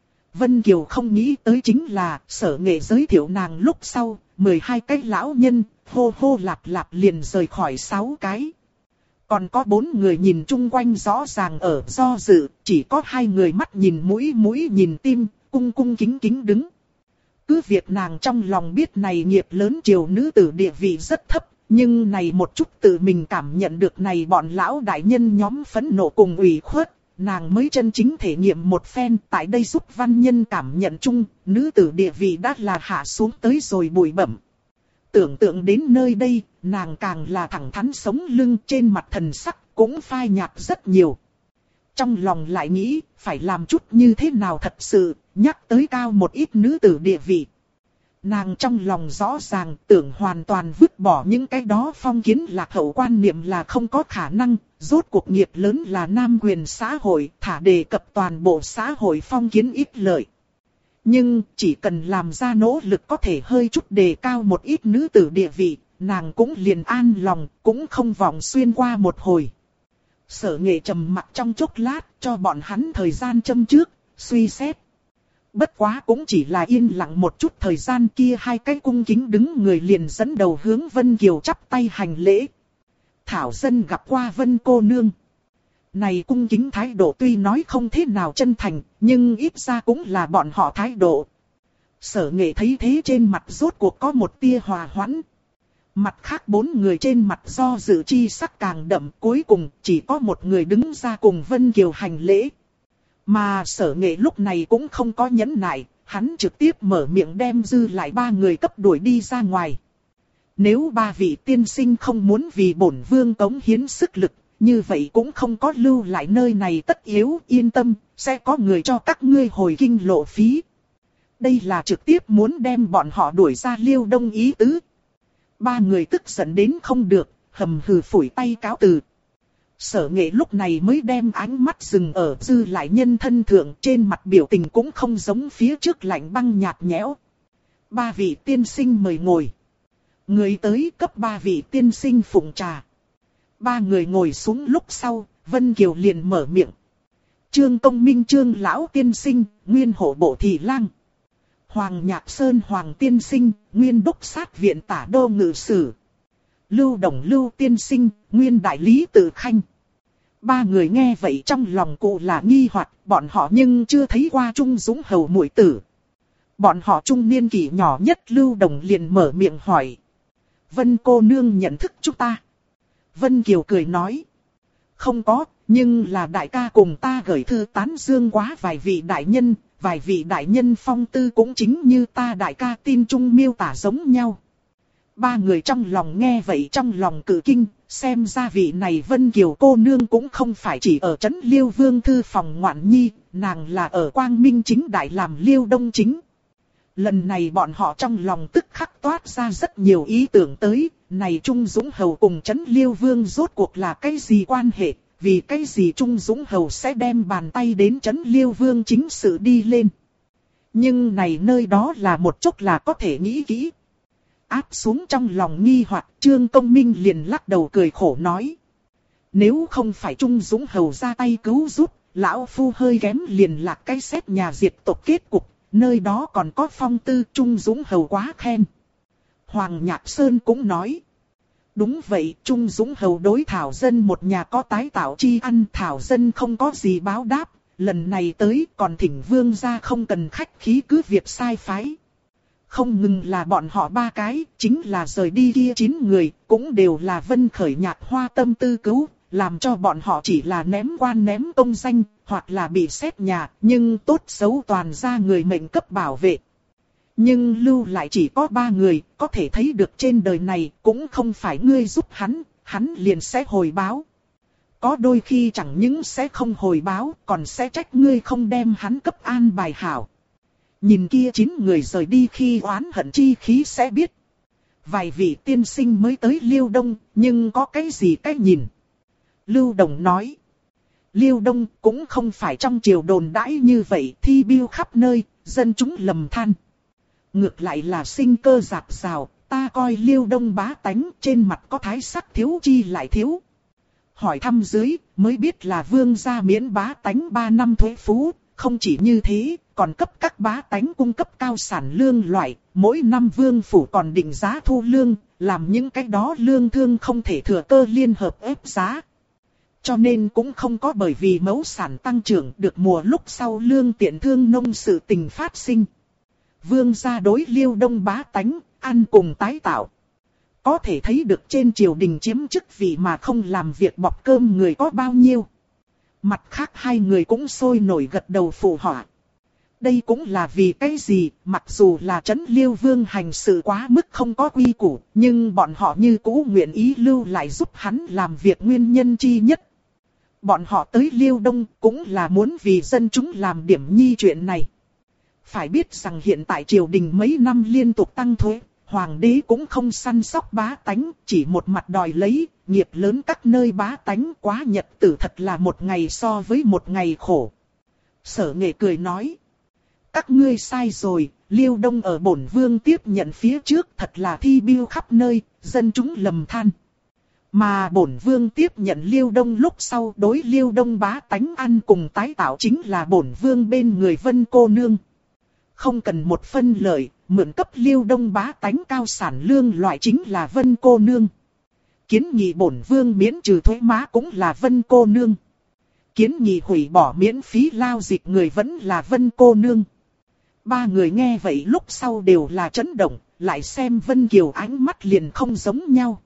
Vân Kiều không nghĩ tới chính là Sở Nghệ giới thiệu nàng lúc sau, 12 cái lão nhân, hô hô lạp lạp liền rời khỏi 6 cái. Còn có 4 người nhìn chung quanh rõ ràng ở do dự, chỉ có 2 người mắt nhìn mũi nhìn tim, cung cung kính kính đứng. Cứ việc nàng trong lòng biết này nghiệp lớn triều nữ tử địa vị rất thấp, nhưng này một chút tự mình cảm nhận được này bọn lão đại nhân nhóm phẫn nộ cùng ủy khuất. Nàng mới chân chính thể nghiệm một phen, tại đây giúp văn nhân cảm nhận chung, nữ tử địa vị đã là hạ xuống tới rồi bụi bẩm. Tưởng tượng đến nơi đây, nàng càng là thẳng thắn sống lưng, trên mặt thần sắc cũng phai nhạt rất nhiều. Trong lòng lại nghĩ, phải làm chút như thế nào thật sự, nhắc tới cao một ít nữ tử địa vị. Nàng trong lòng rõ ràng, tưởng hoàn toàn vứt bỏ những cái đó phong kiến lạc hậu quan niệm là không có khả năng. Rốt cuộc nghiệp lớn là nam quyền xã hội, thả đề cập toàn bộ xã hội phong kiến ít lợi. Nhưng chỉ cần làm ra nỗ lực có thể hơi chút đề cao một ít nữ tử địa vị, nàng cũng liền an lòng, cũng không vọng xuyên qua một hồi. Sở Nghệ trầm mặc trong chốc lát, cho bọn hắn thời gian châm trước, suy xét. Bất quá cũng chỉ là yên lặng một chút thời gian, kia hai cái cung kính đứng người liền dẫn đầu hướng Vân Kiều chắp tay hành lễ. Thảo dân gặp qua Vân cô nương. Này cung kính thái độ tuy nói không thế nào chân thành, nhưng ít ra cũng là bọn họ thái độ. Sở Nghệ thấy thế trên mặt rốt cuộc có một tia hòa hoãn. Mặt khác bốn người trên mặt do dự chi sắc càng đậm, cuối cùng chỉ có một người đứng ra cùng Vân Kiều hành lễ. Mà Sở Nghệ lúc này cũng không có nhẫn nại, hắn trực tiếp mở miệng đem dư lại ba người cấp đuổi đi ra ngoài. Nếu ba vị tiên sinh không muốn vì bổn vương cống hiến sức lực, như vậy cũng không có lưu lại nơi này tất yếu, yên tâm, sẽ có người cho các ngươi hồi kinh lộ phí. Đây là trực tiếp muốn đem bọn họ đuổi ra Liêu Đông ý tứ. Ba người tức giận đến không được, hầm hừ phủi tay cáo từ. Sở Nghệ lúc này mới đem ánh mắt dừng ở dư lại nhân thân thượng, trên mặt biểu tình cũng không giống phía trước lạnh băng nhạt nhẽo. Ba vị tiên sinh mời ngồi. Người tới cấp ba vị tiên sinh phụng trà. Ba người ngồi xuống lúc sau, Vân Kiều liền mở miệng. Trương Công Minh Trương lão tiên sinh, nguyên hộ bộ thị lang. Hoàng Nhạc Sơn Hoàng tiên sinh, nguyên đốc sát viện tả đô ngự sử. Lưu Đồng Lưu tiên sinh, nguyên đại lý tự khanh. Ba người nghe vậy trong lòng cụ là nghi hoặc, bọn họ nhưng chưa thấy qua Trung Dũng hầu muội tử. Bọn họ trung niên kỷ nhỏ nhất Lưu Đồng liền mở miệng hỏi. Vân cô nương nhận thức chúng ta. Vân Kiều cười nói. Không có, nhưng là đại ca cùng ta gửi thư tán dương quá vài vị đại nhân phong tư cũng chính như ta đại ca tin trung miêu tả giống nhau. Ba người trong lòng nghe vậy trong lòng cự kinh, xem ra vị này Vân Kiều cô nương cũng không phải chỉ ở trấn Liêu Vương thư phòng ngoạn nhi, nàng là ở Quang Minh chính đại làm Liêu Đông chính. Lần này bọn họ trong lòng tức khắc toát ra rất nhiều ý tưởng tới, này Trung Dũng Hầu cùng trấn Liêu Vương rốt cuộc là cái gì quan hệ, vì cái gì Trung Dũng Hầu sẽ đem bàn tay đến trấn Liêu Vương chính sự đi lên. Nhưng này nơi đó là một chút là có thể nghĩ kỹ. Áp xuống trong lòng nghi hoặc, Trương Công Minh liền lắc đầu cười khổ nói. Nếu không phải Trung Dũng Hầu ra tay cứu giúp, lão phu hơi kém liền lạc cái xét nhà diệt tộc kết cục, nơi đó còn có phong tư Trung Dũng Hầu quá khen. Hoàng Nhạc Sơn cũng nói. Đúng vậy, Trung Dũng Hầu đối Thảo Dân một nhà có tái tạo chi ăn, Thảo Dân không có gì báo đáp, lần này tới còn thỉnh vương gia không cần khách khí cứ việc sai phái. Không ngừng là bọn họ ba cái, chính là rời đi kia 9 người, cũng đều là Vân Khởi Nhạc hoa tâm tư cứu, làm cho bọn họ chỉ là ném quan ném công danh, hoặc là bị xét nhà, nhưng tốt xấu toàn ra người mệnh cấp bảo vệ. Nhưng lưu lại chỉ có 3 người, có thể thấy được trên đời này cũng không phải ngươi giúp hắn liền sẽ hồi báo. Có đôi khi chẳng những sẽ không hồi báo, còn sẽ trách ngươi không đem hắn cấp an bài hảo. Nhìn kia 9 người rời đi khi oán hận chi khí sẽ biết. Vài vị tiên sinh mới tới Liêu Đông, nhưng có cái gì cách nhìn. Lưu Đồng nói. Liêu Đông cũng không phải trong triều đồn đãi như vậy, thi biêu khắp nơi, dân chúng lầm than. Ngược lại là sinh cơ rạp rào, ta coi Liêu Đông bá tánh trên mặt có thái sắc thiếu chi lại thiếu. Hỏi thăm dưới, mới biết là vương gia miễn bá tánh 3 năm thuế phú, không chỉ như thế, còn cấp các bá tánh cung cấp cao sản lương loại, mỗi năm vương phủ còn định giá thu lương, làm những cái đó lương thương không thể thừa cơ liên hợp ép giá. Cho nên cũng không có bởi vì mẫu sản tăng trưởng được mùa lúc sau lương tiện thương nông sự tình phát sinh. Vương gia đối Liêu Đông bá tánh, ăn cùng tái tạo. Có thể thấy được trên triều đình chiếm chức vị mà không làm việc bọc cơm người có bao nhiêu. Mặt khác hai người cũng sôi nổi gật đầu phụ họa. Đây cũng là vì cái gì, mặc dù là Trấn Liêu Vương hành sự quá mức không có quy củ, nhưng bọn họ như cũ nguyện ý lưu lại giúp hắn làm việc nguyên nhân chi nhất. Bọn họ tới Liêu Đông cũng là muốn vì dân chúng làm điểm nhi chuyện này. Phải biết rằng hiện tại triều đình mấy năm liên tục tăng thuế, hoàng đế cũng không săn sóc bá tánh, chỉ một mặt đòi lấy, nghiệp lớn các nơi bá tánh quá nhật tử thật là một ngày so với một ngày khổ. Sở Nghệ cười nói, các ngươi sai rồi, Liêu Đông ở bổn vương tiếp nhận phía trước thật là thi biêu khắp nơi, dân chúng lầm than. Mà bổn vương tiếp nhận Liêu Đông lúc sau đối Liêu Đông bá tánh ăn cùng tái tạo chính là bổn vương bên người Vân cô nương. Không cần một phân lợi, mượn cấp Liêu Đông bá tánh cao sản lương loại chính là Vân cô nương. Kiến nghị bổn vương miễn trừ thuế má cũng là Vân cô nương. Kiến nghị hủy bỏ miễn phí lao dịch người vẫn là Vân cô nương. Ba người nghe vậy lúc sau đều là chấn động, lại xem Vân Kiều ánh mắt liền không giống nhau.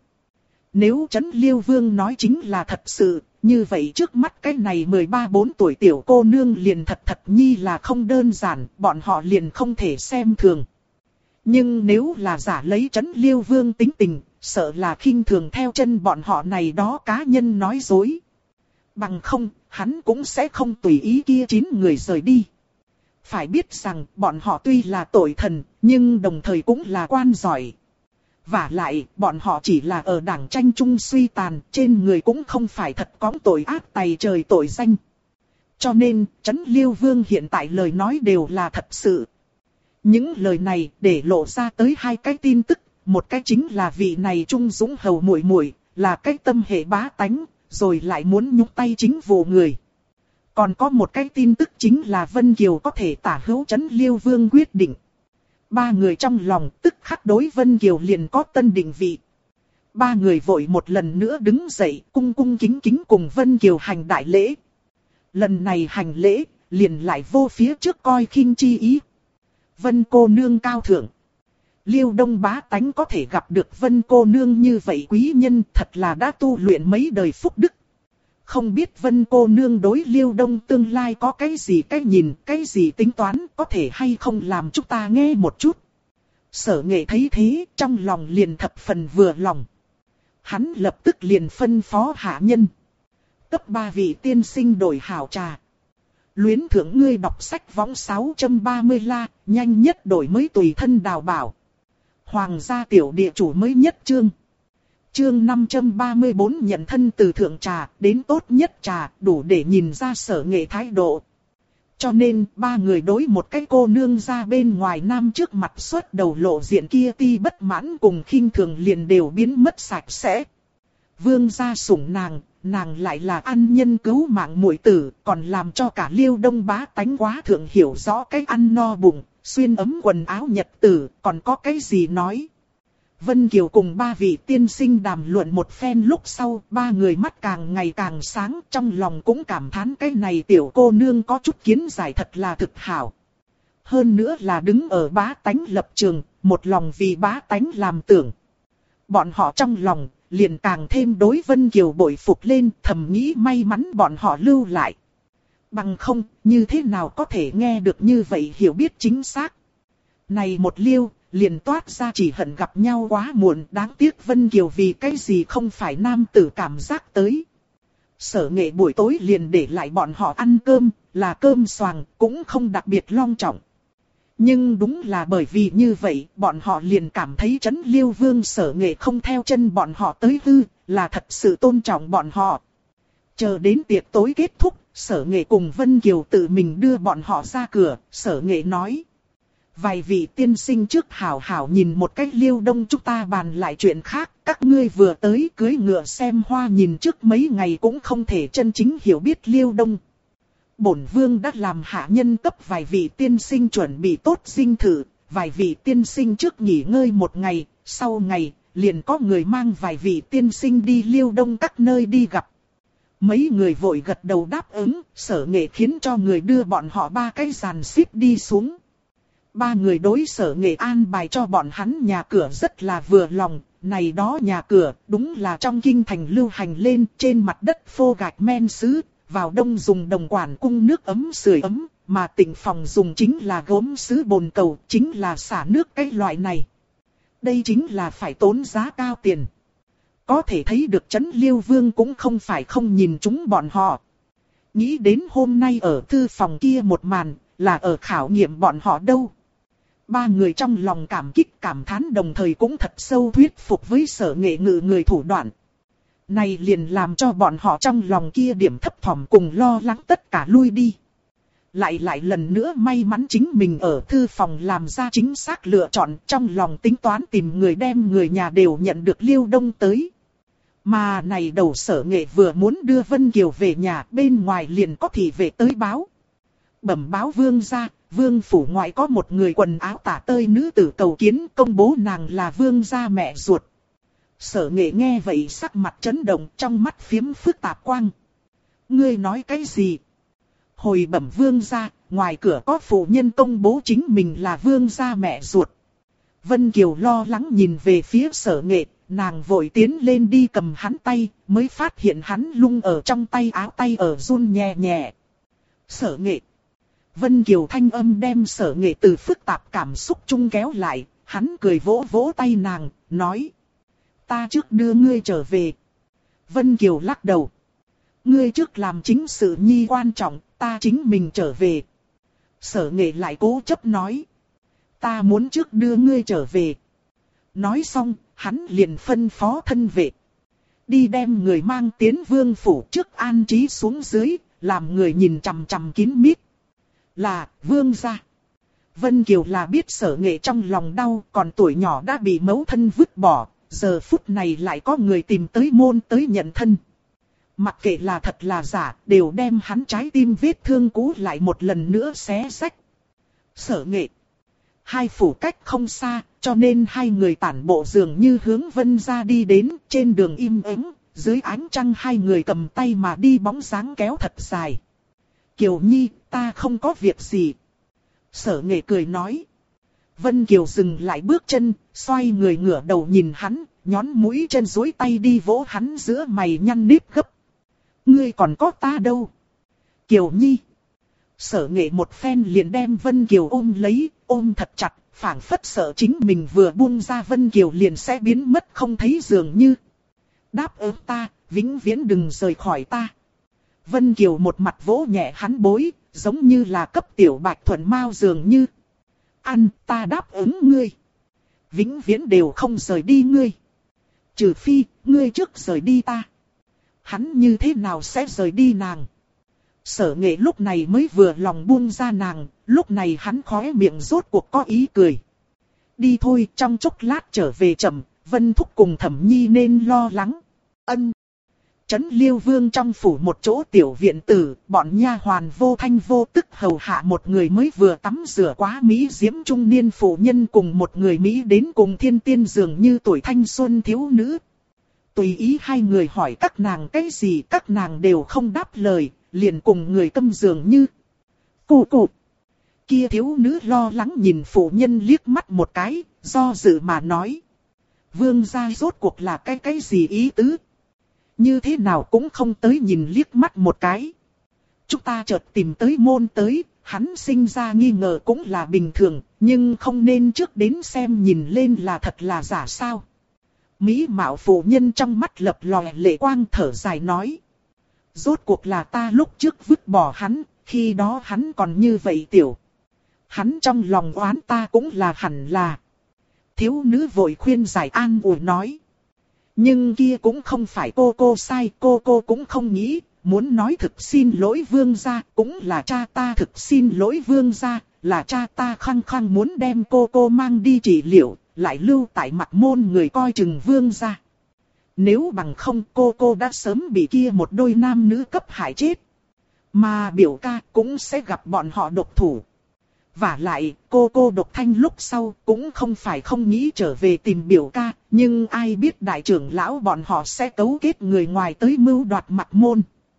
Nếu Trấn Liêu Vương nói chính là thật sự, như vậy trước mắt cái này 13-14 tuổi tiểu cô nương liền thật nhi là không đơn giản, bọn họ liền không thể xem thường. Nhưng nếu là giả lấy Trấn Liêu Vương tính tình, sợ là khinh thường theo chân bọn họ này đó cá nhân nói dối. Bằng không, hắn cũng sẽ không tùy ý kia 9 người rời đi. Phải biết rằng bọn họ tuy là tội thần, nhưng đồng thời cũng là quan giỏi. Vả lại, bọn họ chỉ là ở đảng tranh chung suy tàn, trên người cũng không phải thật có tội ác tày trời tội danh. Cho nên, Trấn Liêu Vương hiện tại lời nói đều là thật sự. Những lời này để lộ ra tới hai cái tin tức, một cái chính là vị này Trung Dũng hầu muội muội, là cái tâm hệ bá tánh, rồi lại muốn nhúc tay chính vụ người. Còn có một cái tin tức chính là Vân Kiều có thể tả hữu Trấn Liêu Vương quyết định. Ba người trong lòng tức khắc đối Vân Kiều liền có tân định vị. Ba người vội một lần nữa đứng dậy cung cung kính kính cùng Vân Kiều hành đại lễ. Lần này hành lễ liền lại vô phía trước coi khinh chi ý. Vân cô nương cao thượng. Liêu Đông bá tánh có thể gặp được Vân cô nương như vậy quý nhân thật là đã tu luyện mấy đời phúc đức. Không biết Vân cô nương đối Liêu Đông tương lai có cái gì cái nhìn, cái gì tính toán, có thể hay không làm chúng ta nghe một chút. Sở Nghệ thấy thế, trong lòng liền thập phần vừa lòng. Hắn lập tức liền phân phó hạ nhân. Cấp 3 vị tiên sinh đổi hảo trà. Luyến thưởng ngươi đọc sách võng 630 la, nhanh nhất đổi mới tùy thân đào bảo. Hoàng gia tiểu địa chủ mới nhất chương. Chương 534 nhận thân từ thượng trà đến tốt nhất trà, đủ để nhìn ra Sở Nghệ thái độ. Cho nên, ba người đối một cái cô nương ra bên ngoài nam trước mặt xuất đầu lộ diện kia ti bất mãn cùng khinh thường liền đều biến mất sạch sẽ. Vương gia sủng nàng, nàng lại là ăn nhân cứu mạng muội tử, còn làm cho cả Liêu Đông bá tánh quá thượng hiểu rõ cái ăn no bụng, xuyên ấm quần áo nhật tử, còn có cái gì nói. Vân Kiều cùng ba vị tiên sinh đàm luận một phen lúc sau, ba người mắt càng ngày càng sáng, trong lòng cũng cảm thán cái này tiểu cô nương có chút kiến giải thật là thực hảo. Hơn nữa là đứng ở bá tánh lập trường, một lòng vì bá tánh làm tưởng. Bọn họ trong lòng, liền càng thêm đối Vân Kiều bội phục lên, thầm nghĩ may mắn bọn họ lưu lại. Bằng không, như thế nào có thể nghe được như vậy hiểu biết chính xác. Này một liêu, liền toát ra chỉ hận gặp nhau quá muộn, đáng tiếc Vân Kiều vì cái gì không phải nam tử cảm giác tới. Sở Nghệ buổi tối liền để lại bọn họ ăn cơm, là cơm xoàng, cũng không đặc biệt long trọng. Nhưng đúng là bởi vì như vậy, bọn họ liền cảm thấy Trấn Liêu Vương Sở Nghệ không theo chân bọn họ tới hư, là thật sự tôn trọng bọn họ. Chờ đến tiệc tối kết thúc, Sở Nghệ cùng Vân Kiều tự mình đưa bọn họ ra cửa, Sở Nghệ nói. Vài vị tiên sinh trước hảo hảo nhìn một cách Liêu Đông chúng ta bàn lại chuyện khác, các ngươi vừa tới cưới ngựa xem hoa nhìn trước mấy ngày cũng không thể chân chính hiểu biết Liêu Đông. Bổn vương đã làm hạ nhân cấp vài vị tiên sinh chuẩn bị tốt dinh thự, vài vị tiên sinh trước nghỉ ngơi một ngày, sau ngày, liền có người mang vài vị tiên sinh đi Liêu Đông các nơi đi gặp. Mấy người vội gật đầu đáp ứng, Sở Nghệ khiến cho người đưa bọn họ ba cái dàn xếp đi xuống. Ba người đối Sở Nghệ an bài cho bọn hắn nhà cửa rất là vừa lòng, này đó nhà cửa đúng là trong kinh thành lưu hành lên trên mặt đất phô gạch men sứ, vào đông dùng đồng quản cung nước ấm sưởi ấm, mà Tịnh phòng dùng chính là gốm sứ bồn cầu, chính là xả nước cái loại này. Đây chính là phải tốn giá cao tiền. Có thể thấy được Trấn Liêu Vương cũng không phải không nhìn chúng bọn họ. Nghĩ đến hôm nay ở thư phòng kia một màn, là ở khảo nghiệm bọn họ đâu. Ba người trong lòng cảm kích cảm thán đồng thời cũng thật sâu thuyết phục với Sở Nghệ Ngự người thủ đoạn. Này liền làm cho bọn họ trong lòng kia điểm thấp thỏm cùng lo lắng tất cả lui đi. Lại lần nữa may mắn chính mình ở thư phòng làm ra chính xác lựa chọn, trong lòng tính toán tìm người đem người nhà đều nhận được Liêu Đông tới. Mà này đầu Sở Nghệ vừa muốn đưa Vân Kiều về nhà, bên ngoài liền có thị vệ tới báo. Bẩm báo vương gia, vương phủ ngoại có một người quần áo tả tơi nữ tử cầu kiến, công bố nàng là vương gia mẹ ruột. Sở Nghệ nghe vậy sắc mặt chấn động, trong mắt phiếm phức tạp quang. Ngươi nói cái gì? Hồi bẩm vương gia, ngoài cửa có phụ nhân công bố chính mình là vương gia mẹ ruột. Vân Kiều lo lắng nhìn về phía Sở Nghệ, nàng vội tiến lên đi cầm hắn tay, mới phát hiện hắn lung ở trong tay áo tay ở run nhẹ nhẹ. Sở Nghệ. Vân Kiều thanh âm đem Sở Nghệ từ phức tạp cảm xúc chung kéo lại, hắn cười vỗ vỗ tay nàng, nói. Ta trước đưa ngươi trở về. Vân Kiều lắc đầu. Ngươi trước làm chính sự nhi quan trọng, ta chính mình trở về. Sở Nghệ lại cố chấp nói. Ta muốn trước đưa ngươi trở về. Nói xong, hắn liền phân phó thân vệ. Đi đem người mang tiến vương phủ trước an trí xuống dưới, làm người nhìn chằm chằm kín mít. Là, vương gia. Vân Kiều là biết Sở Nghệ trong lòng đau, còn tuổi nhỏ đã bị mẫu thân vứt bỏ, giờ phút này lại có người tìm tới môn tới nhận thân. Mặc kệ là thật là giả, đều đem hắn trái tim vết thương cũ lại một lần nữa xé rách. Sở Nghệ. Hai phủ cách không xa, cho nên hai người tản bộ dường như hướng Vân gia đi đến, trên đường im ắng, dưới ánh trăng hai người cầm tay mà đi bóng dáng kéo thật dài. Kiều Nhi, ta không có việc gì. Sở Nghệ cười nói. Vân Kiều dừng lại bước chân, xoay người ngửa đầu nhìn hắn, nhón mũi chân duỗi tay đi vỗ hắn giữa mày nhăn nhíp gấp. Ngươi còn có ta đâu? Kiều Nhi. Sở Nghệ một phen liền đem Vân Kiều ôm lấy, ôm thật chặt, phảng phất sợ chính mình vừa buông ra Vân Kiều liền sẽ biến mất không thấy dường như. Đáp ứng ta, vĩnh viễn đừng rời khỏi ta. Vân Kiều một mặt vỗ nhẹ hắn bối, giống như là cấp tiểu bạch thuần mao dường như. Ăn, ta đáp ứng ngươi. Vĩnh viễn đều không rời đi ngươi. Trừ phi, ngươi trước rời đi ta. Hắn như thế nào sẽ rời đi nàng? Sở Nghệ lúc này mới vừa lòng buông ra nàng, lúc này hắn khóe miệng rốt cuộc có ý cười. Đi thôi, trong chốc lát trở về chậm, Vân Thúc cùng Thẩm Nhi nên lo lắng. Ân. Trấn Liêu Vương trong phủ một chỗ tiểu viện tử, bọn nha hoàn vô thanh vô tức hầu hạ một người mới vừa tắm rửa quá mỹ diễm trung niên phụ nhân cùng một người Mỹ đến cùng thiên tiên dường như tuổi thanh xuân thiếu nữ. Tùy ý hai người hỏi các nàng cái gì các nàng đều không đáp lời, liền cùng người câm dường như. Cụ. Kia thiếu nữ lo lắng nhìn phụ nhân liếc mắt một cái, do dự mà nói. Vương gia rốt cuộc là cái gì ý tứ? Như thế nào cũng không tới nhìn liếc mắt một cái. Chúng ta chợt tìm tới môn tới, hắn sinh ra nghi ngờ cũng là bình thường, nhưng không nên trước đến xem nhìn lên là thật là giả sao. Mỹ mạo phụ nhân trong mắt lập lòe lệ quang thở dài nói. Rốt cuộc là ta lúc trước vứt bỏ hắn, khi đó hắn còn như vậy tiểu. Hắn trong lòng oán ta cũng là hẳn là. Thiếu nữ vội khuyên giải an ủi nói. Nhưng kia cũng không phải cô sai, cô cũng không nghĩ, muốn nói thực xin lỗi vương gia, cũng là cha ta thực xin lỗi vương gia, là cha ta khăng khăng muốn đem cô mang đi trị liệu, lại lưu tại mặt môn người coi chừng vương gia. Nếu bằng không cô đã sớm bị kia một đôi nam nữ cấp hại chết. Mà biểu ca cũng sẽ gặp bọn họ độc thủ. Vả lại, cô độc thanh lúc sau cũng không phải không nghĩ trở về tìm biểu ca, nhưng ai biết đại trưởng lão bọn họ sẽ cấu kết người ngoài tới mưu đoạt mặt môn.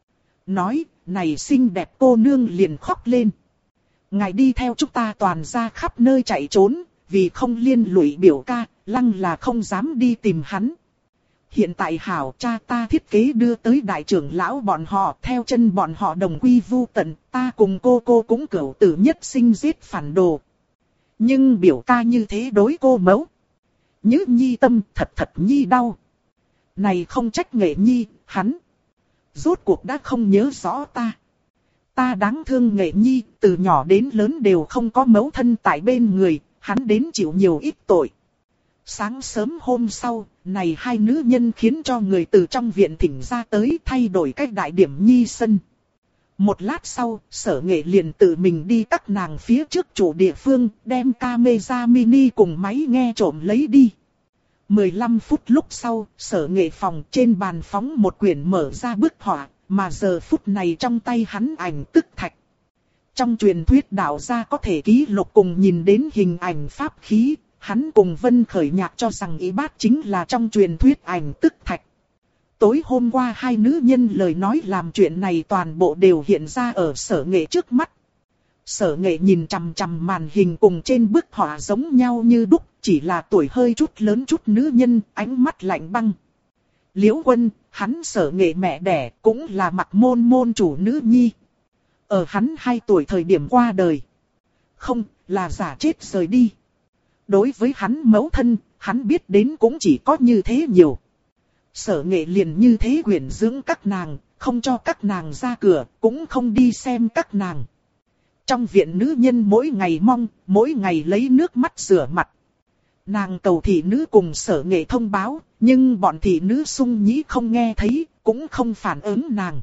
Nói, này xinh đẹp cô nương liền khóc lên. Ngài đi theo chúng ta toàn ra khắp nơi chạy trốn, vì không liên lụy biểu ca, lăng là không dám đi tìm hắn. hiện tại hảo cha ta thiết kế đưa tới đại trưởng lão bọn họ, theo chân bọn họ đồng quy vu tận, ta cùng cô cũng cửu tử nhất sinh giết phản đồ. Nhưng biểu ca như thế đối cô mẫu. Nhữ nhi tâm thật nhi đau. Này không trách Nghệ nhi, hắn rốt cuộc đã không nhớ rõ ta. Ta đáng thương Nghệ nhi, từ nhỏ đến lớn đều không có mẫu thân tại bên người, hắn đến chịu nhiều ít tội. Sáng sớm hôm sau, này hai nữ nhân khiến cho người từ trong viện thỉnh ra tới thay đổi cách đại điểm nhi sân. Một lát sau, Sở Nghệ liền tự mình đi các nàng phía trước chủ địa phương, đem camera mini cùng máy nghe trộm lấy đi. 15 phút lúc sau, Sở Nghệ phòng trên bàn phóng một quyển mở ra bức họa, mà giờ phút này trong tay hắn ảnh tức thạch. Trong truyền thuyết đạo gia có thể ký lục cùng nhìn đến hình ảnh pháp khí, hắn cùng Vân Khởi Nhạc cho rằng Y Bát chính là trong truyền thuyết ảnh tức thạch. Tối hôm qua hai nữ nhân lời nói làm chuyện này toàn bộ đều hiện ra ở Sở Nghệ trước mắt. Sở Nghệ nhìn chằm chằm màn hình cùng trên bức họa giống nhau như đúc, chỉ là tuổi hơi chút lớn chút nữ nhân, ánh mắt lạnh băng. Liễu Quân, hắn Sở Nghệ mẹ đẻ, cũng là Mặc Môn môn chủ nữ nhi. Ở hắn 2 tuổi thời điểm qua đời. Không, là giả chết rời đi. Đối với hắn mẫu thân, hắn biết đến cũng chỉ có như thế nhiều. Sở Nghệ liền như thế quyển dưỡng các nàng, không cho các nàng ra cửa, cũng không đi xem các nàng. Trong viện nữ nhân mỗi ngày mong, mỗi ngày lấy nước mắt rửa mặt. Nàng cầu thị nữ cùng Sở Nghệ thông báo, nhưng bọn thị nữ sung nhĩ không nghe thấy, cũng không phản ứng nàng.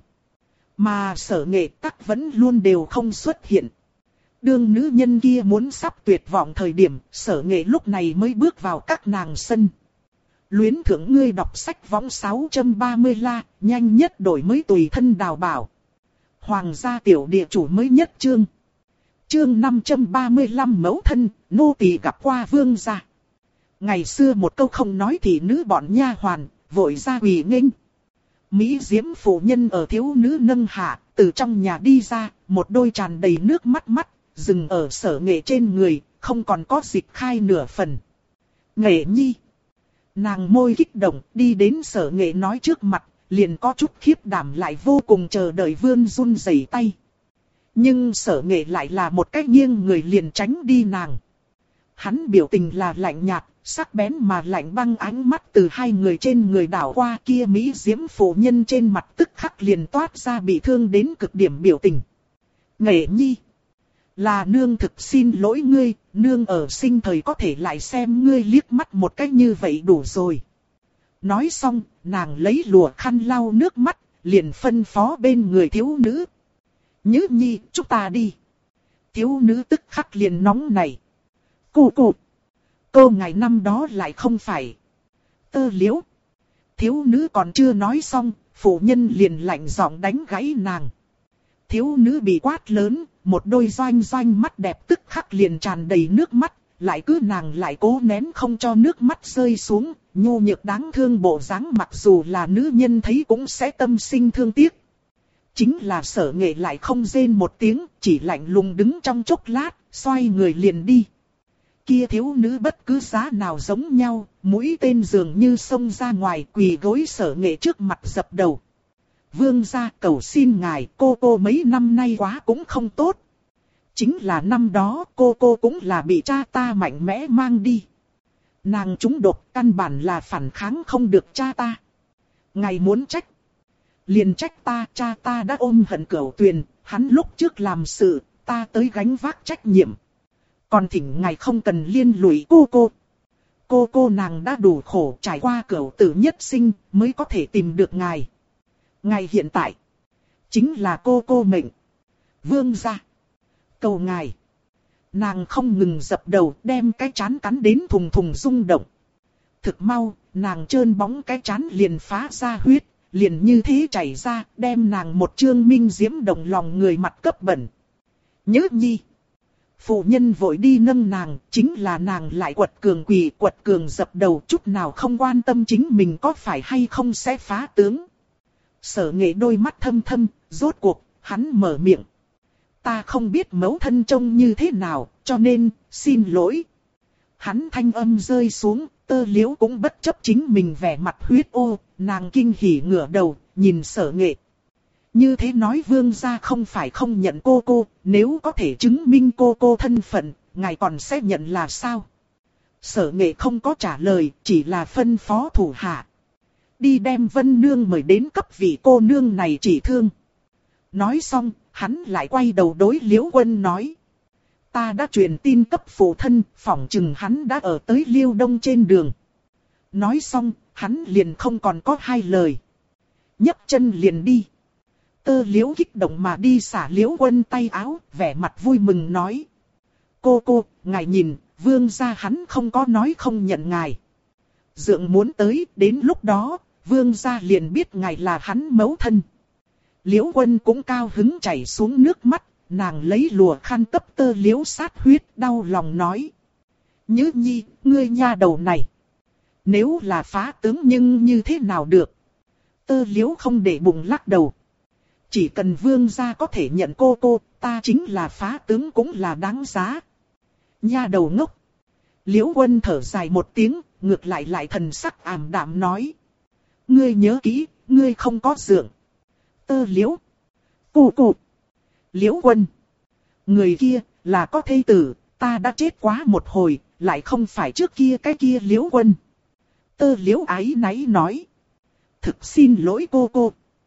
Mà Sở Nghệ tắc vẫn luôn đều không xuất hiện. Đương nữ nhân kia muốn sắp tuyệt vọng thời điểm, Sở Nghệ lúc này mới bước vào các nàng sân. Luyến thưởng ngươi đọc sách võng 630 la, nhanh nhất đổi mới tùy thân đào bảo. Hoàng gia tiểu địa chủ mới nhất chương. Chương 535 mẫu thân, nô tỳ gặp qua vương gia. Ngày xưa một câu không nói thì nữ bọn nha hoàn, vội ra quỳ nghênh. Mỹ diễm phụ nhân ở thiếu nữ nâng hạ, từ trong nhà đi ra, một đôi tràn đầy nước mắt mắt, dừng ở Sở Nghệ trên người, không còn có dịch khai nửa phần. Nghệ nhi. Nàng môi kích động, đi đến Sở Nghệ nói trước mặt, liền có chút khiếp đảm lại vô cùng chờ đợi vươn run rẩy tay. Nhưng Sở Nghệ lại là một cái nghiêng người liền tránh đi nàng. Hắn biểu tình là lạnh nhạt, sắc bén mà lạnh băng, ánh mắt từ hai người trên người đảo qua, kia Mỹ diễm phụ nhân trên mặt tức khắc liền toát ra bị thương đến cực điểm biểu tình. Nghệ nhi. Là nương thực xin lỗi ngươi, nương ở sinh thời có thể lại xem ngươi liếc mắt một cách như vậy đủ rồi. Nói xong, nàng lấy lụa khăn lau nước mắt, liền phân phó bên người thiếu nữ. Nhữ nhi, chúng ta đi. Thiếu nữ tức khắc liền nóng nảy. Cô ngày năm đó lại không phải. Tơ Liễu. Thiếu nữ còn chưa nói xong, phụ nhân liền lạnh giọng đánh gãy nàng. Thiếu nữ bị quát lớn, một đôi doanh mắt đẹp tức khắc liền tràn đầy nước mắt, lại cứ nàng lại cố nén không cho nước mắt rơi xuống, nhu nhược đáng thương bộ dáng mặc dù là nữ nhân thấy cũng sẽ tâm sinh thương tiếc. Chính là Sở Nghệ lại không rên một tiếng, chỉ lạnh lùng đứng trong chốc lát, xoay người liền đi. Kia thiếu nữ bất cứ giá nào giống nhau, mũi tên dường như xông ra ngoài, quỳ gối Sở Nghệ trước mặt dập đầu. Vương gia cầu xin ngài, cô mấy năm nay quá cũng không tốt. Chính là năm đó cô cũng là bị cha ta mạnh mẽ mang đi. Nàng trúng độc, căn bản là phản kháng không được cha ta. Ngài muốn trách. Liền trách ta, cha ta đã ôm hận cửu tuyền, hắn lúc trước làm sự, ta tới gánh vác trách nhiệm. Còn thỉnh ngài không cần liên lụy cô. Cô nàng đã đủ khổ trải qua cửu tử nhất sinh mới có thể tìm được ngài. Ngài hiện tại chính là cô mệnh. Vương gia, cầu ngài. Nàng không ngừng dập đầu, đem cái trán cắn đến thùng thùng rung động. Thực mau, nàng trơn bóng cái trán liền phá ra huyết, liền như thế chảy ra, đem nàng một trương minh diễm động lòng người mặt cấp bẩn. Nhớ nhi. Phụ nhân vội đi nâng nàng, chính là nàng lại quật cường quỳ quật cường dập đầu, chút nào không quan tâm chính mình có phải hay không sẽ phá tướng. Sở Nghệ đôi mắt thâm thâm, rốt cuộc, hắn mở miệng. Ta không biết mẫu thân trông như thế nào, cho nên, xin lỗi. Hắn thanh âm rơi xuống, Tơ Liễu cũng bất chấp chính mình vẻ mặt huyết ô, nàng kinh hỉ ngửa đầu, nhìn Sở Nghệ. Như thế nói vương gia không phải không nhận cô, nếu có thể chứng minh cô thân phận, ngài còn sẽ nhận là sao? Sở Nghệ không có trả lời, chỉ là phân phó thủ hạ. Đi đem Vân Nương mời đến cấp vị cô nương này trị thương. Nói xong, hắn lại quay đầu đối Liễu Quân nói. Ta đã truyền tin cấp phụ thân, phỏng chừng hắn đã ở tới Liêu Đông trên đường. Nói xong, hắn liền không còn có hai lời. nhấc chân liền đi. Tơ Liễu kích động mà đi xả Liễu Quân tay áo, vẻ mặt vui mừng nói. Cô, ngài nhìn, vương gia hắn không có nói không nhận ngài. Dượng muốn tới, đến lúc đó, vương gia liền biết ngài là hắn mẫu thân. Liễu Quân cũng cao hứng chảy xuống nước mắt, nàng lấy lùa khăn cấp Tơ Liễu sát huyết, đau lòng nói. Nhứ nhi, ngươi nha đầu này. Nếu là phá tướng nhưng như thế nào được? Tơ Liễu không để bụng lắc đầu. Chỉ cần vương gia có thể nhận cô, ta chính là phá tướng cũng là đáng giá. Nha đầu ngốc. Liễu Quân thở dài một tiếng, ngược lại thần sắc ảm đạm nói. Ngươi nhớ kỹ, ngươi không có dượng. Tơ Liễu. Cụ. Liễu Quân. Người kia, là có thê tử, ta đã chết quá một hồi, lại không phải trước kia cái kia Liễu Quân. Tơ Liễu áy náy nói. Thực xin lỗi cô.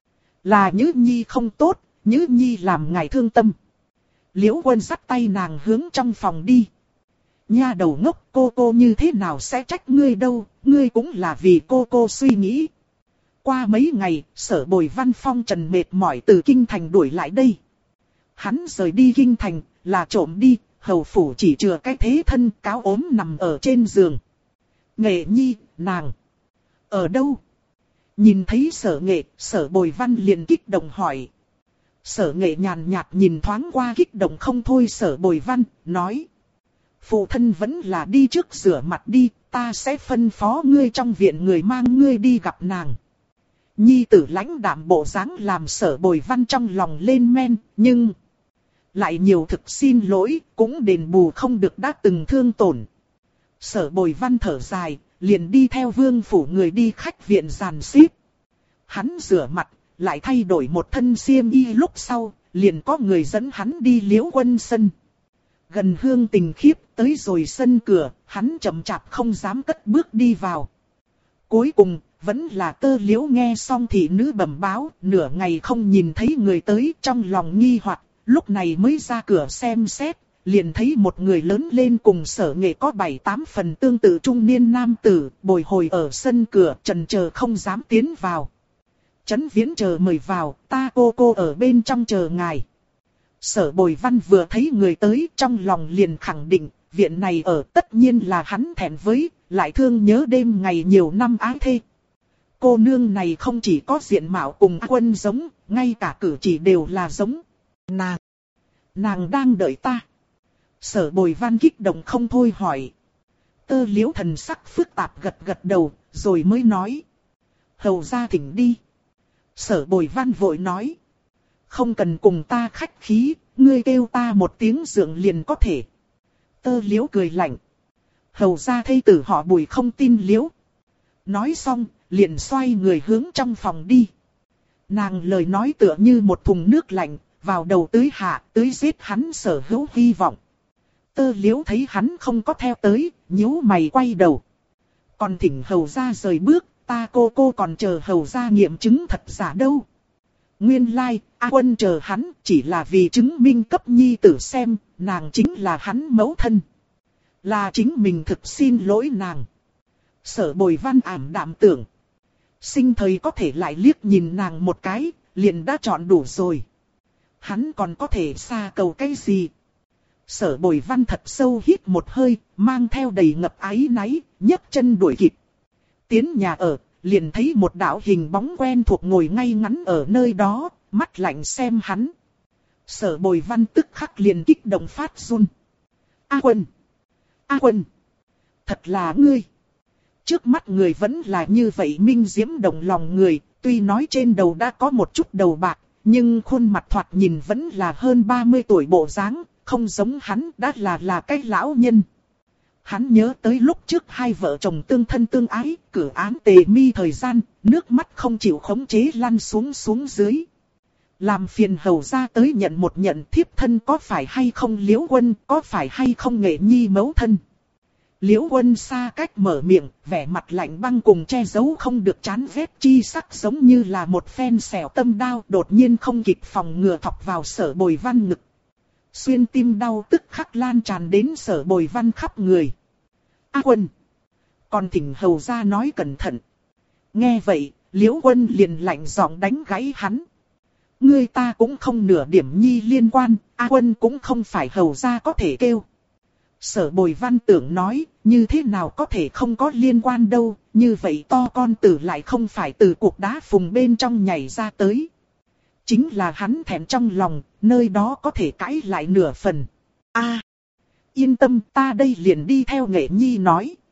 Là Nhứ Nhi không tốt, Nhứ Nhi làm ngài thương tâm. Liễu Quân dắt tay nàng hướng trong phòng đi. Nha đầu ngốc, cô như thế nào sẽ trách ngươi đâu, ngươi cũng là vì cô suy nghĩ. Qua mấy ngày, Sở Bồi Văn phong trần mệt mỏi từ Kinh Thành đuổi lại đây. Hắn rời đi Kinh Thành, là trộm đi, hầu phủ chỉ chừa cái thế thân cáo ốm nằm ở trên giường. Nghệ Nhi, nàng. Ở đâu? Nhìn thấy Sở Nghệ, Sở Bồi Văn liền kích động hỏi. Sở Nghệ nhàn nhạt nhìn thoáng qua kích động không thôi Sở Bồi Văn, nói. Phụ thân vẫn là đi trước rửa mặt đi, ta sẽ phân phó ngươi trong viện người mang ngươi đi gặp nàng. Nhi tử lãnh đạm bộ dáng làm Sở Bồi Văn trong lòng lên men, nhưng lại nhiều thực xin lỗi, cũng đền bù không được đã từng thương tổn. Sở Bồi Văn thở dài, liền đi theo vương phủ người đi khách viện giàn xếp. Hắn rửa mặt, lại thay đổi một thân xiêm y lúc sau, liền có người dẫn hắn đi Liễu Quân sân. Gần hương tình khiếp, tới rồi sân cửa, hắn chậm chạp không dám cất bước đi vào. Cuối cùng, vẫn là Tơ Liễu nghe xong thị nữ bẩm báo, nửa ngày không nhìn thấy người tới, trong lòng nghi hoặc, lúc này mới ra cửa xem xét, liền thấy một người lớn lên cùng Sở Nghệ có 7-8 phần tương tự trung niên nam tử, bồi hồi ở sân cửa, chần chờ không dám tiến vào. Trấn Viễn chờ mời vào, ta cô ở bên trong chờ ngài. Sở Bồi Văn vừa thấy người tới, trong lòng liền khẳng định, viện này ở tất nhiên là hắn thẹn với, lại thương nhớ đêm ngày nhiều năm ái thê. Cô nương này không chỉ có diện mạo cùng Quân giống, ngay cả cử chỉ đều là giống. Nàng đang đợi ta. Sở Bồi Văn kích động không thôi hỏi. Tơ Liễu thần sắc phức tạp gật đầu, rồi mới nói. Hầu ra thỉnh đi. Sở Bồi Văn vội nói. Không cần cùng ta khách khí, ngươi kêu ta một tiếng dượng liền có thể. Tơ Liễu cười lạnh. Hầu ra thê tử họ Bùi không tin Liễu. Nói xong, liền xoay người hướng trong phòng đi. Nàng lời nói tựa như một thùng nước lạnh, vào đầu tưới hạ, tưới giết hắn sở hữu hy vọng. Tơ Liễu thấy hắn không có theo tới, nhíu mày quay đầu. Còn thỉnh hầu ra rời bước, ta cô còn chờ hầu ra nghiệm chứng thật giả đâu. Nguyên lai, A Quân chờ hắn chỉ là vì chứng minh cấp nhi tử xem, nàng chính là hắn mẫu thân. Là chính mình thực xin lỗi nàng. Sở Bồi Văn ảm đạm tưởng. Sinh thời có thể lại liếc nhìn nàng một cái, liền đã chọn đủ rồi. Hắn còn có thể xa cầu cái gì? Sở Bồi Văn thật sâu hít một hơi, mang theo đầy ngập áy náy, nhấc chân đuổi kịp. Tiến nhà ở, liền thấy một đạo hình bóng quen thuộc ngồi ngay ngắn ở nơi đó, mắt lạnh xem hắn. Sở Bồi Văn tức khắc liền kích động phát run. A Quân! Thật là ngươi! Trước mắt người vẫn là như vậy minh diễm động lòng người, tuy nói trên đầu đã có một chút đầu bạc, nhưng khuôn mặt thoạt nhìn vẫn là hơn 30 tuổi bộ dáng, không giống hắn đã là cái lão nhân. Hắn nhớ tới lúc trước hai vợ chồng tương thân tương ái, cử án tề mi thời gian, nước mắt không chịu khống chế lăn xuống dưới. Làm phiền hầu ra tới nhận một nhận thiếp thân có phải hay không Liễu Quân, có phải hay không Nghệ Nhi mẫu thân. Liễu Quân xa cách mở miệng, vẻ mặt lạnh băng cùng che giấu không được chán ghét chi sắc, giống như là một phen xẻo tâm đao đột nhiên không kịp phòng ngừa thọc vào Sở Bồi Văn ngực. Xuyên tim đau tức khắc lan tràn đến Sở Bồi Văn khắp người. A Quân, còn thỉnh hầu ra nói cẩn thận. Nghe vậy, Liễu Quân liền lạnh giọng đánh gãy hắn. Ngươi ta cũng không nửa điểm nhi liên quan, A Quân cũng không phải hầu ra có thể kêu. Sở Bồi Văn tưởng nói, như thế nào có thể không có liên quan đâu, như vậy to con tử lại không phải từ cuộc đá phùng bên trong nhảy ra tới. Chính là hắn thẹn trong lòng, nơi đó có thể cãi lại nửa phần. Yên tâm, ta đây liền đi theo Nghệ Nhi nói.